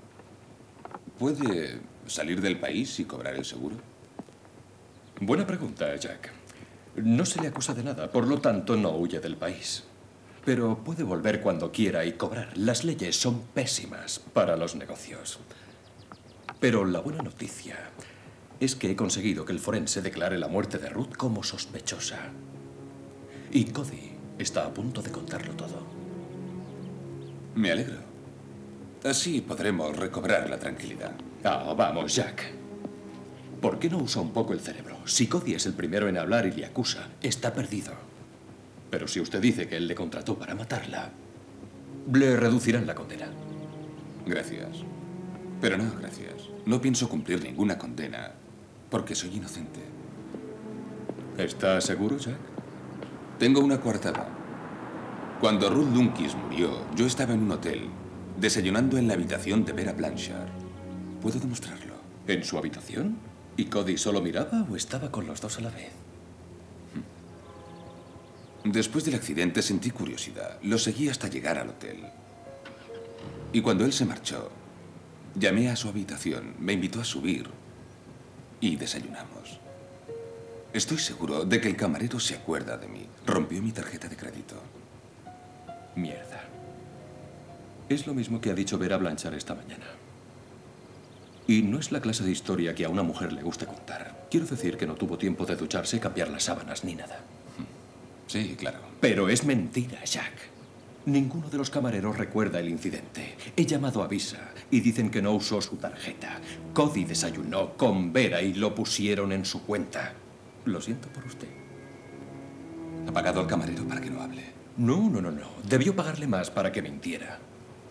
¿Puede salir del país y cobrar el seguro? Buena pregunta, Jack. No se le acusa de nada, por lo tanto no huye del país. Pero puede volver cuando quiera y cobrar. Las leyes son pésimas para los negocios. Pero la buena noticia es que he conseguido que el forense declare la muerte de Ruth como sospechosa. Y Cody está a punto de contarlo todo. Me alegro. Así podremos recobrar la tranquilidad. Ah, vamos, Jack. ¿Por qué no usa un poco el cerebro? Si Cody es el primero en hablar y le acusa, está perdido. Pero si usted dice que él le contrató para matarla, le reducirán la condena. Gracias. Pero no, gracias. No pienso cumplir ninguna condena porque soy inocente. ¿Está seguro, Jack? Tengo una coartada. Cuando Ruth Lunkis murió, yo estaba en un hotel, desayunando en la habitación de Vera Blanchard. Puedo demostrarlo. ¿En su habitación? ¿Y Cody solo miraba o estaba con los dos a la vez? Después del accidente sentí curiosidad. Lo seguí hasta llegar al hotel. Y cuando él se marchó, llamé a su habitación, me invitó a subir y desayunamos. Estoy seguro de que el camarero se acuerda de mí. Rompió mi tarjeta de crédito. Mierda. Es lo mismo que ha dicho Vera Blanchard esta mañana. Y no es la clase de historia que a una mujer le gusta contar. Quiero decir que no tuvo tiempo de ducharse, cambiar las sábanas ni nada. Sí, claro. Pero es mentira, Jack. Ninguno de los camareros recuerda el incidente. He llamado a Visa y dicen que no usó su tarjeta. Cody desayunó con Vera y lo pusieron en su cuenta. Lo siento por usted. ¿Ha pagado al camarero para que no hable? No, no, no, no. Debió pagarle más para que mintiera.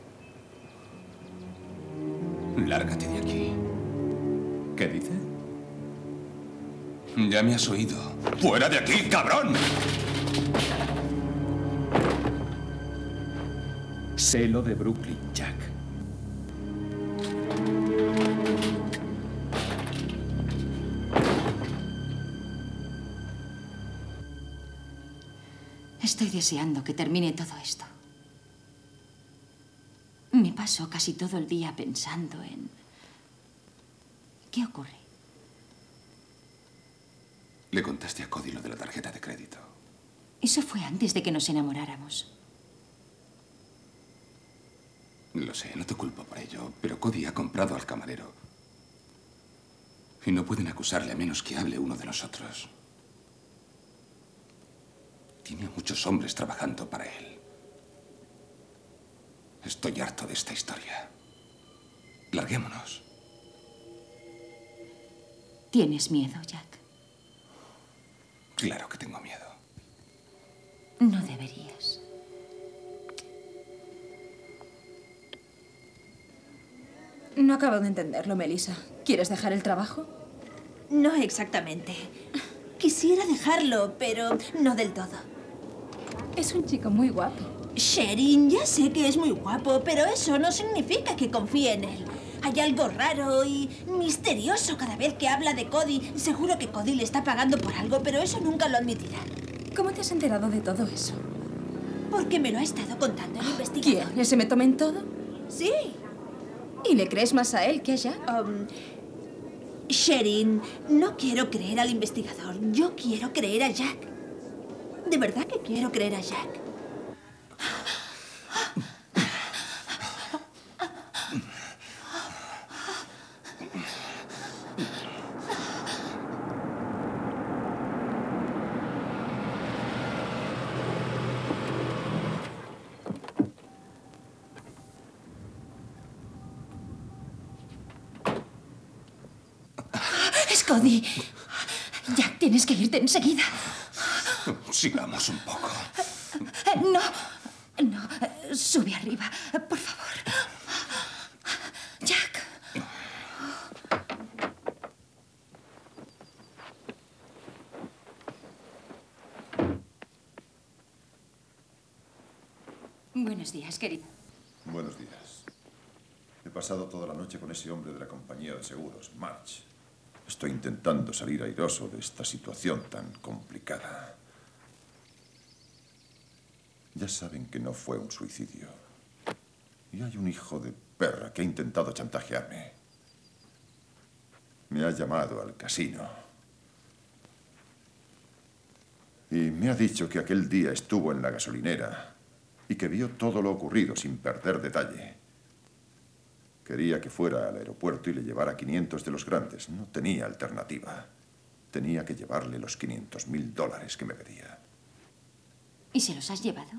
Lárgate de aquí. ¿Qué dice? Ya me has oído. ¡Fuera de aquí, cabrón! Sé lo de Brooklyn, Jack. Estoy deseando que termine todo esto. Me paso casi todo el día pensando en... ¿Qué ocurre? Le contaste a Cody lo de la tarjeta de crédito. Eso fue antes de que nos enamoráramos. Lo sé, no te culpo por ello, pero Cody ha comprado al camarero. Y no pueden acusarle a menos que hable uno de nosotros. Tiene a muchos hombres trabajando para él. Estoy harto de esta historia. Larguémonos. ¿Tienes miedo, Jack? Claro que tengo miedo. No deberías. No acabo de entenderlo, Melissa. ¿Quieres dejar el trabajo? No exactamente. Quisiera dejarlo, pero no del todo. Es un chico muy guapo. Sherin, ya sé que es muy guapo, pero eso no significa que confíe en él. Hay algo raro y misterioso cada vez que habla de Cody. Seguro que Cody le está pagando por algo, pero eso nunca lo admitirá. ¿Cómo te has enterado de todo eso? Porque me lo ha estado contando el investigador. ¿Quién? ¿Ese me tome en todo? Sí. ¿Y le crees más a él que a Jack? Um, Sherin, no quiero creer al investigador. Yo quiero creer a Jack. De verdad que quiero creer a Jack. Cody, Jack, tienes que irte enseguida. Sigamos un poco. No, no, sube arriba, por favor. Jack. Buenos días, querido. Buenos días. He pasado toda la noche con ese hombre de la compañía de seguros, March. Estoy intentando salir airoso de esta situación tan complicada. Ya saben que no fue un suicidio. Y hay un hijo de perra que ha intentado chantajearme. Me ha llamado al casino. Y me ha dicho que aquel día estuvo en la gasolinera y que vio todo lo ocurrido sin perder detalle. Quería que fuera al aeropuerto y le llevara quinientos de los grandes. No tenía alternativa. Tenía que llevarle los quinientos mil dólares que me pedía. ¿Y se los has llevado?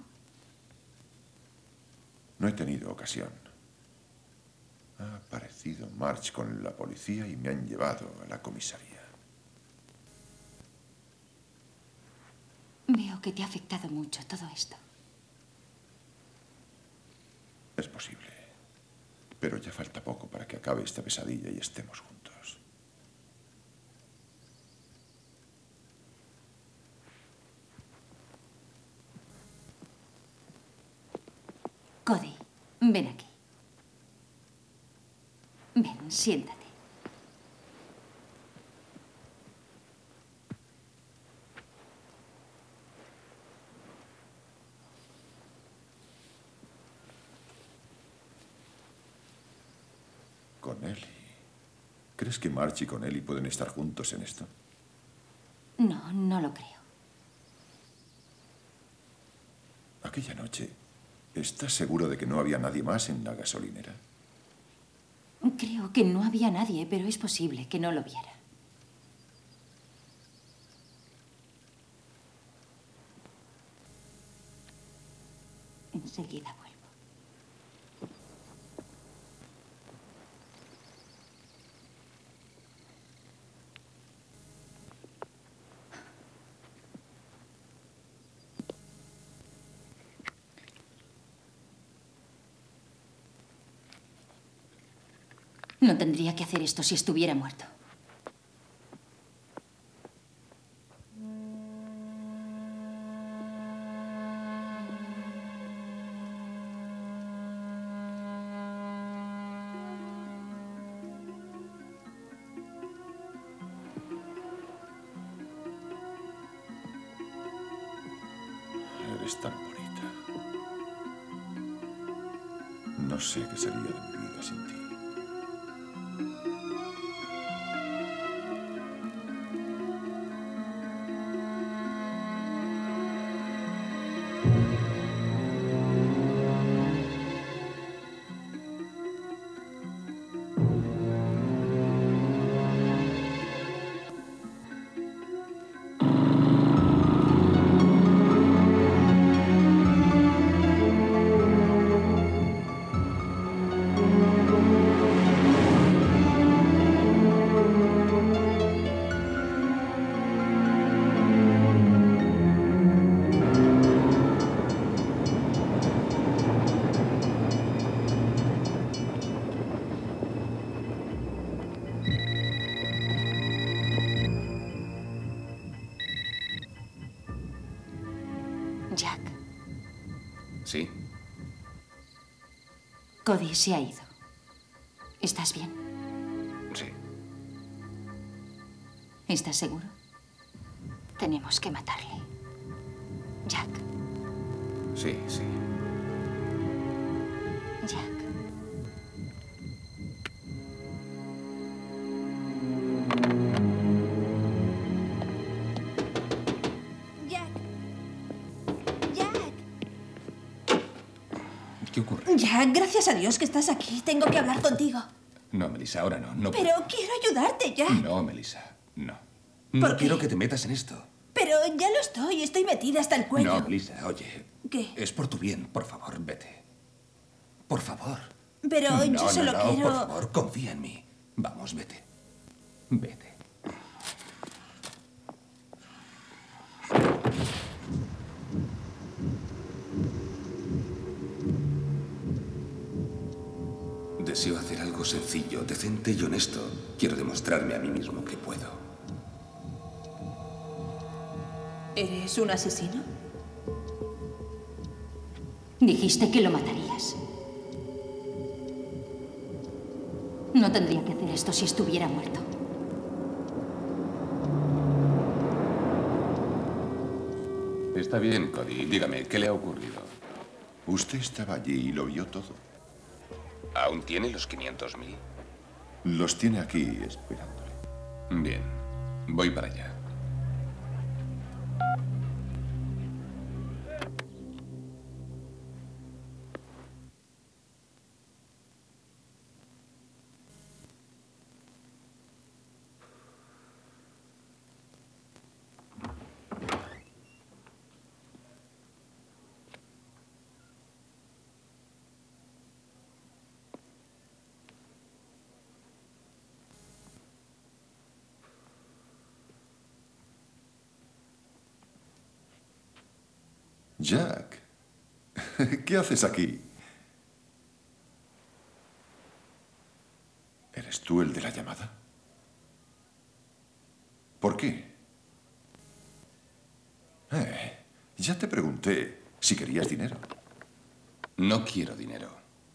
No he tenido ocasión. Ha aparecido March con la policía y me han llevado a la comisaría. Veo que te ha afectado mucho todo esto. Es posible. Pero ya falta poco para que acabe esta pesadilla y estemos juntos. Cody, ven aquí. Ven, siéntate. Connelly. ¿Crees que March y Connelly pueden estar juntos en esto? No, no lo creo. Aquella noche, ¿estás seguro de que no había nadie más en la gasolinera? Creo que no había nadie, pero es posible que no lo viera. Enseguida vuelvo. No tendría que hacer esto si estuviera muerto. Eres tan bonita. No sé qué sería de mi vida sin ti. Sí. Cody se ha ido. ¿Estás bien? Sí. ¿Estás seguro? Tenemos que matarle. Jack. Sí, sí. Jack. Jack. Jack. ¿Qué ocurre? Jack, gracias a Dios que estás aquí. Tengo que hablar contigo. No, Melissa, ahora no. No, Pero quiero ayudarte, Jack. no Melissa, no. No quiero que te metas en esto. Pero ya lo estoy. Estoy metida hasta el cuello. No, Melissa, oye. ¿Qué? Es por tu bien. Por favor, vete. Por favor. Pero no, yo solo no, no, quiero... por favor, confía en mí. Vamos, vete. Vete. Deseo hacer algo sencillo, decente y honesto. Quiero demostrarme a mí mismo que puedo. ¿Eres un asesino? Dijiste que lo matarías. No tendría que hacer esto si estuviera muerto. Está bien, Cody. Dígame, ¿qué le ha ocurrido? Usted estaba allí y lo vio todo. ¿Aún tiene los quinientos mil? Los tiene aquí esperándole. Bien. Voy para allá. Jack, ¿qué haces aquí? ¿Eres tú el de la llamada? ¿Por qué? Eh, ya te pregunté si querías dinero. No quiero dinero.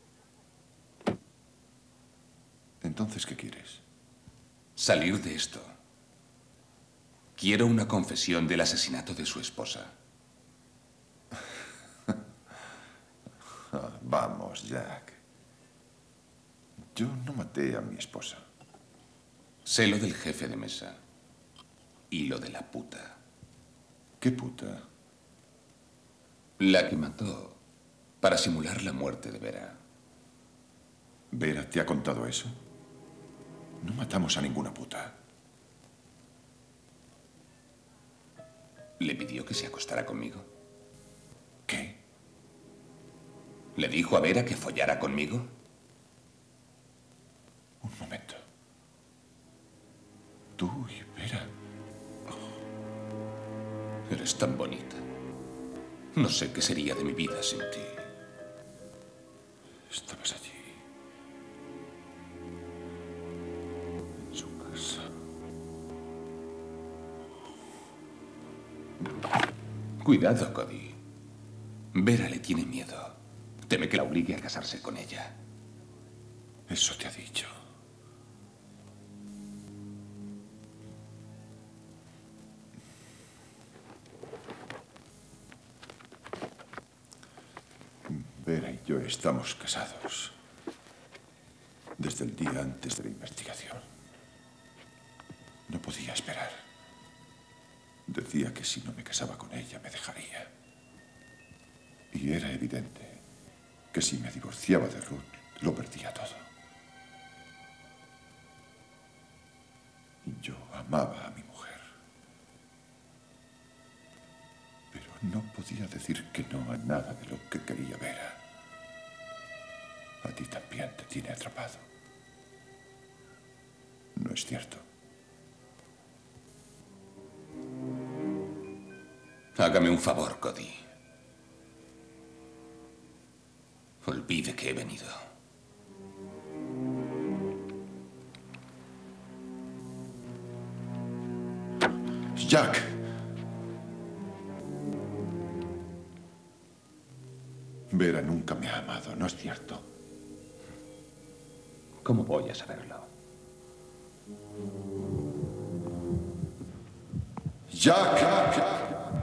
Entonces, ¿qué quieres? Salir de esto. Quiero una confesión del asesinato de su esposa. Ah, vamos, Jack. Yo no maté a mi esposa. Sé lo del jefe de mesa. Y lo de la puta. ¿Qué puta? La que mató para simular la muerte de Vera. ¿Vera te ha contado eso? No matamos a ninguna puta. ¿Le pidió que se acostara conmigo? ¿Qué? ¿Le dijo a Vera que follara conmigo? Un momento. Tú y Vera. Oh. Eres tan bonita. No sé qué sería de mi vida sin ti. Estabas allí. En su casa. Cuidado, Cody. Vera le tiene miedo. Teme que la obligue a casarse con ella. Eso te ha dicho. Vera y yo estamos casados. Desde el día antes de la investigación. No podía esperar. Decía que si no me casaba con ella me dejaría. Y era evidente que si me divorciaba de Ruth, lo perdía todo. Yo amaba a mi mujer. Pero no podía decir que no a nada de lo que quería Vera. A ti también te tiene atrapado. ¿No es cierto? Hágame un favor, Cody. Olvide que he venido. Jack. Vera nunca me ha amado, ¿no es cierto? ¿Cómo voy a saberlo? Jack. Jack.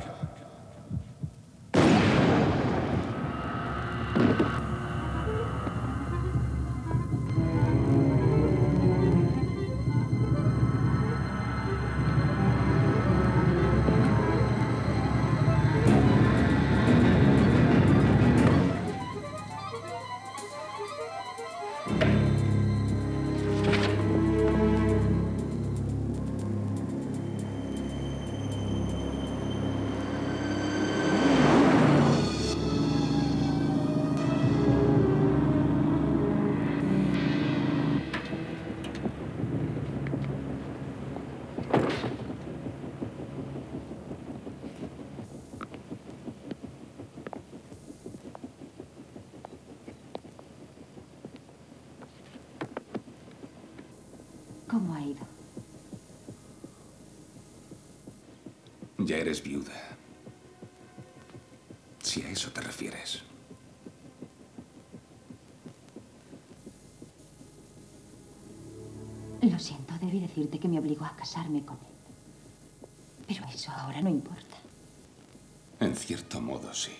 ¿Cómo ha ido? Ya eres viuda. Si a eso te refieres. Lo siento, debí decirte que me obligó a casarme con él. Pero eso ahora no importa. En cierto modo, sí.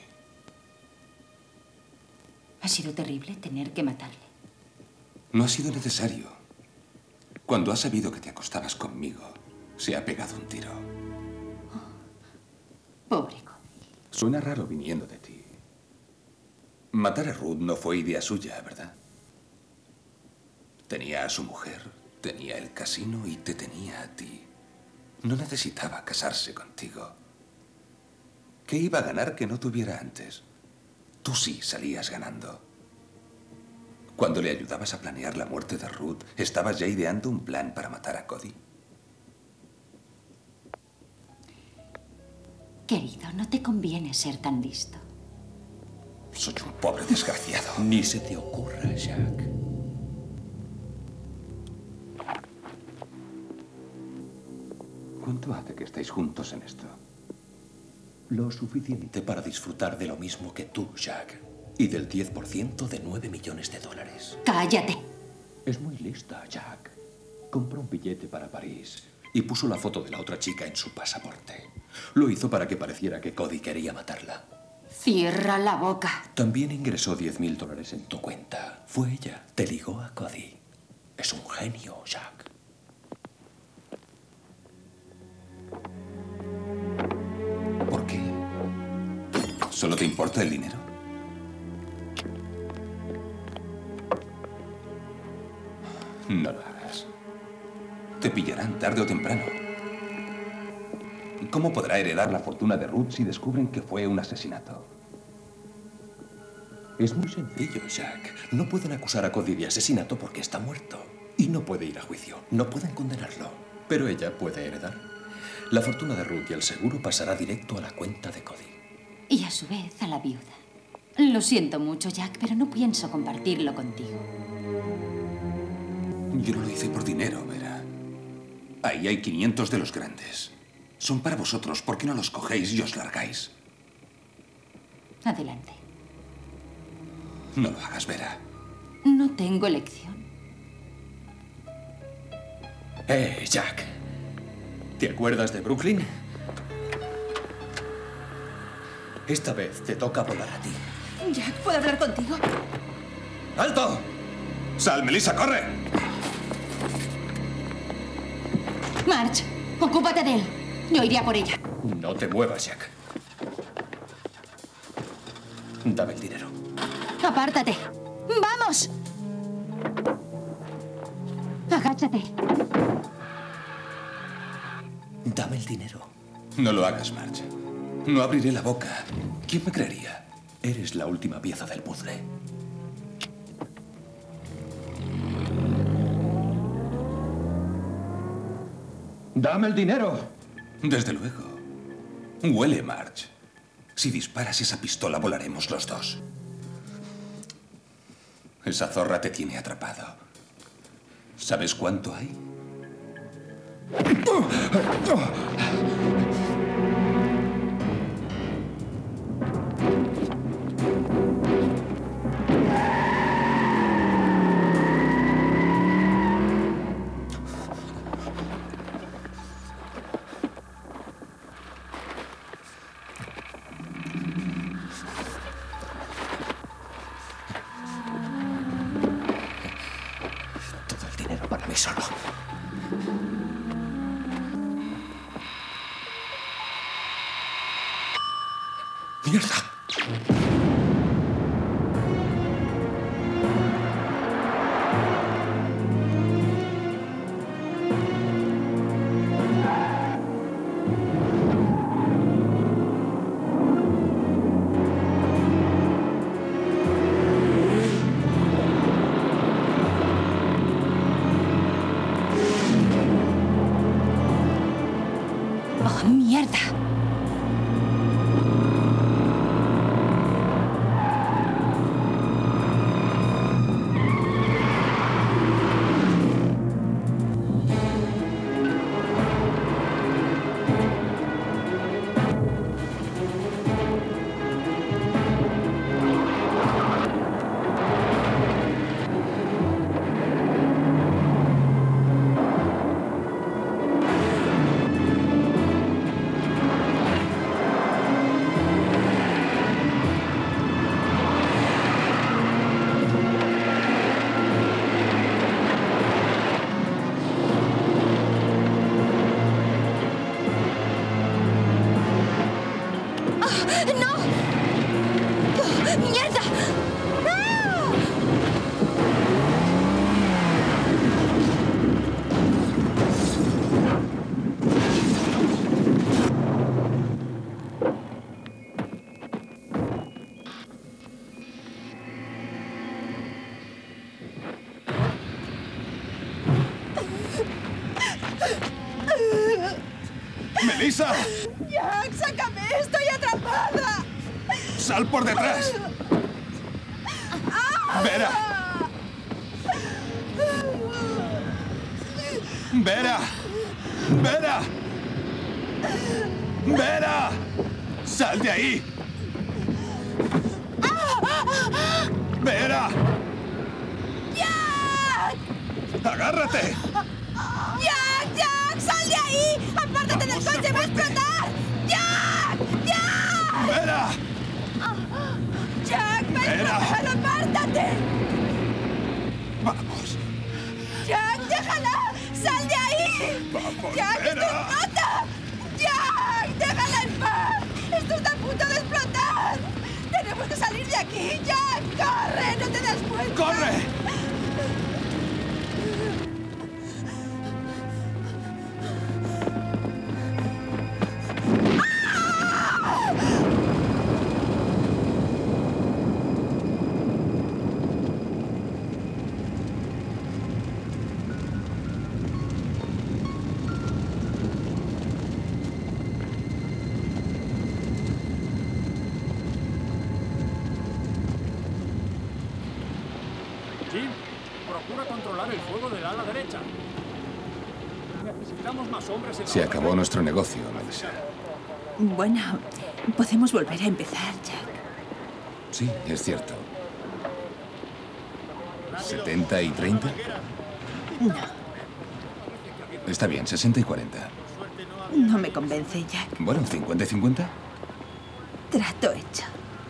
Ha sido terrible tener que matarle. No ha sido necesario. Cuando ha sabido que te acostabas conmigo, se ha pegado un tiro. Oh, pobre Cody. Suena raro viniendo de ti. Matar a Ruth no fue idea suya, ¿verdad? Tenía a su mujer, tenía el casino y te tenía a ti. No necesitaba casarse contigo. ¿Qué iba a ganar que no tuviera antes? Tú sí salías ganando. Cuando le ayudabas a planear la muerte de Ruth, ¿estabas ya ideando un plan para matar a Cody? Querido, no te conviene ser tan listo. Soy un pobre desgraciado. Ni se te ocurra, Jack. ¿Cuánto hace que estáis juntos en esto? Lo suficiente para disfrutar de lo mismo que tú, Jack. Y del diez por ciento de nueve millones de dólares. ¡Cállate! Es muy lista, Jack. Compró un billete para París y puso la foto de la otra chica en su pasaporte. Lo hizo para que pareciera que Cody quería matarla. Cierra la boca. También ingresó diez mil dólares en tu cuenta. Fue ella. Te ligó a Cody. Es un genio, Jack. ¿Por qué? ¿Solo te importa el dinero? No lo hagas. Te pillarán tarde o temprano. ¿Cómo podrá heredar la fortuna de Ruth si descubren que fue un asesinato? Es muy sencillo, Jack. No pueden acusar a Cody de asesinato porque está muerto. Y no puede ir a juicio. No pueden condenarlo. Pero ella puede heredar. La fortuna de Ruth y el seguro pasará directo a la cuenta de Cody. Y a su vez a la viuda. Lo siento mucho, Jack, pero no pienso compartirlo contigo. Yo no lo hice por dinero, Vera. Ahí hay quinientos de los grandes. Son para vosotros. ¿Por qué no los cogéis y os largáis? Adelante. No lo hagas, Vera. No tengo elección. Eh, Jack. ¿Te acuerdas de Brooklyn? Esta vez te toca volar a ti. Jack, ¿puedo hablar contigo? ¡Alto! ¡Sal, Melissa, corre! Marge, ocúpate de él. Yo iré a por ella. No te muevas, Jack. Dame el dinero. Apártate. ¡Vamos! Agáchate. Dame el dinero. No lo hagas, Marge. No abriré la boca. ¿Quién me creería? Eres la última pieza del puzzle. ¡Dame el dinero! Desde luego. Huele, Marge. Si disparas esa pistola, volaremos los dos. Esa zorra te tiene atrapado. ¿Sabes cuánto hay? Déjame solo. ¡Mierda! ¡Oh, mierda! ¡No! ¡Oh, ¡mierda! ¡No! ¡Melissa! ¡Jack, sácame! ¡Estoy atrapada! ¡Sal por detrás! ¡Vera! ¡Vera! ¡Vera! ¡Vera! ¡Sal de ahí! ¡Vera! ¡Jack! ¡Agárrate! ¡Jack, Jack! ¡Sal de ahí! ¡Apártate del coche! ¡Va a explotar! ¡Jack! ¡Jack! ¡Vera! ¡Jack! ¡Va a Vera. explotar! ¡Apártate! ¡Vamos! ¡Jack, déjala! ¡Sal de ahí! ¡Vamos, ¡Jack, esto Vera! explota! ¡Jack, déjala en paz! ¡Esto está a punto de explotar! ¡Tenemos que salir de aquí! ¡Jack, corre! ¡No te das cuenta! ¡Corre! Jim, procura controlar el fuego del ala derecha. Necesitamos más hombres en la Se otra acabó nuestro negocio, Melissa. Bueno, podemos volver a empezar, Jack. Sí, es cierto. ¿setenta y treinta? No, Está bien, sesenta y cuarenta. no me convence, Jack. Bueno, ¿cincuenta y cincuenta? Trato hecho.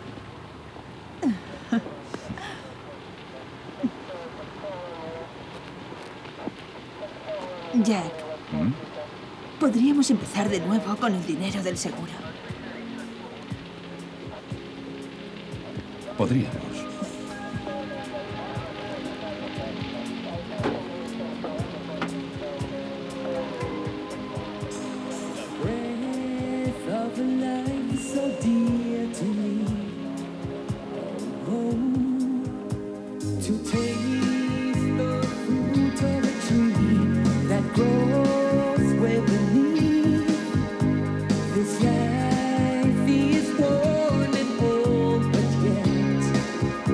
Jack, ¿Mm? podríamos empezar de nuevo con el dinero del seguro. Podríamos. Of a life so dear to me. Oh, to taste the fruit of a tree that grows way beneath. This life is worn and old, but yet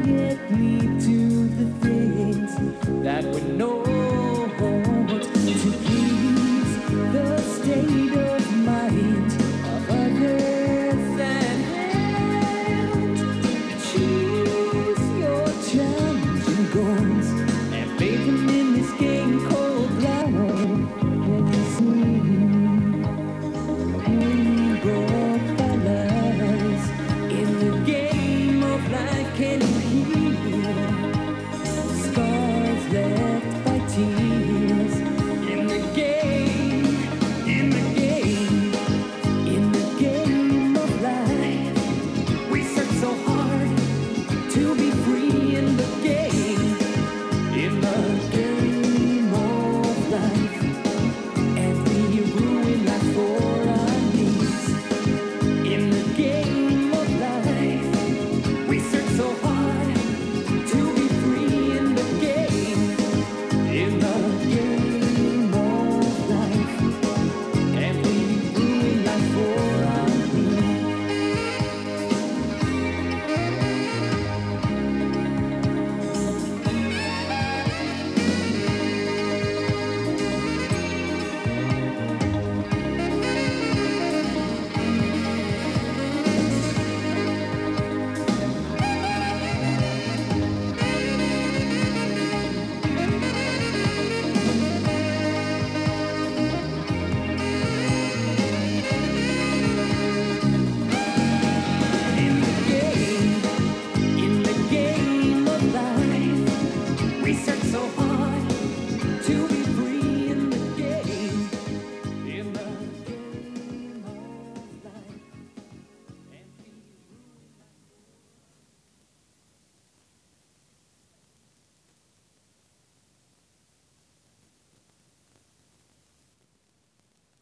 get me to the things that we know to please the state of mind of others at hand. Choose your challenging goals and face them in this game called life. When you see who broke by lies in the game of life, can you hear scars left by tears in the game, in the game, in the game of life? We search so hard to be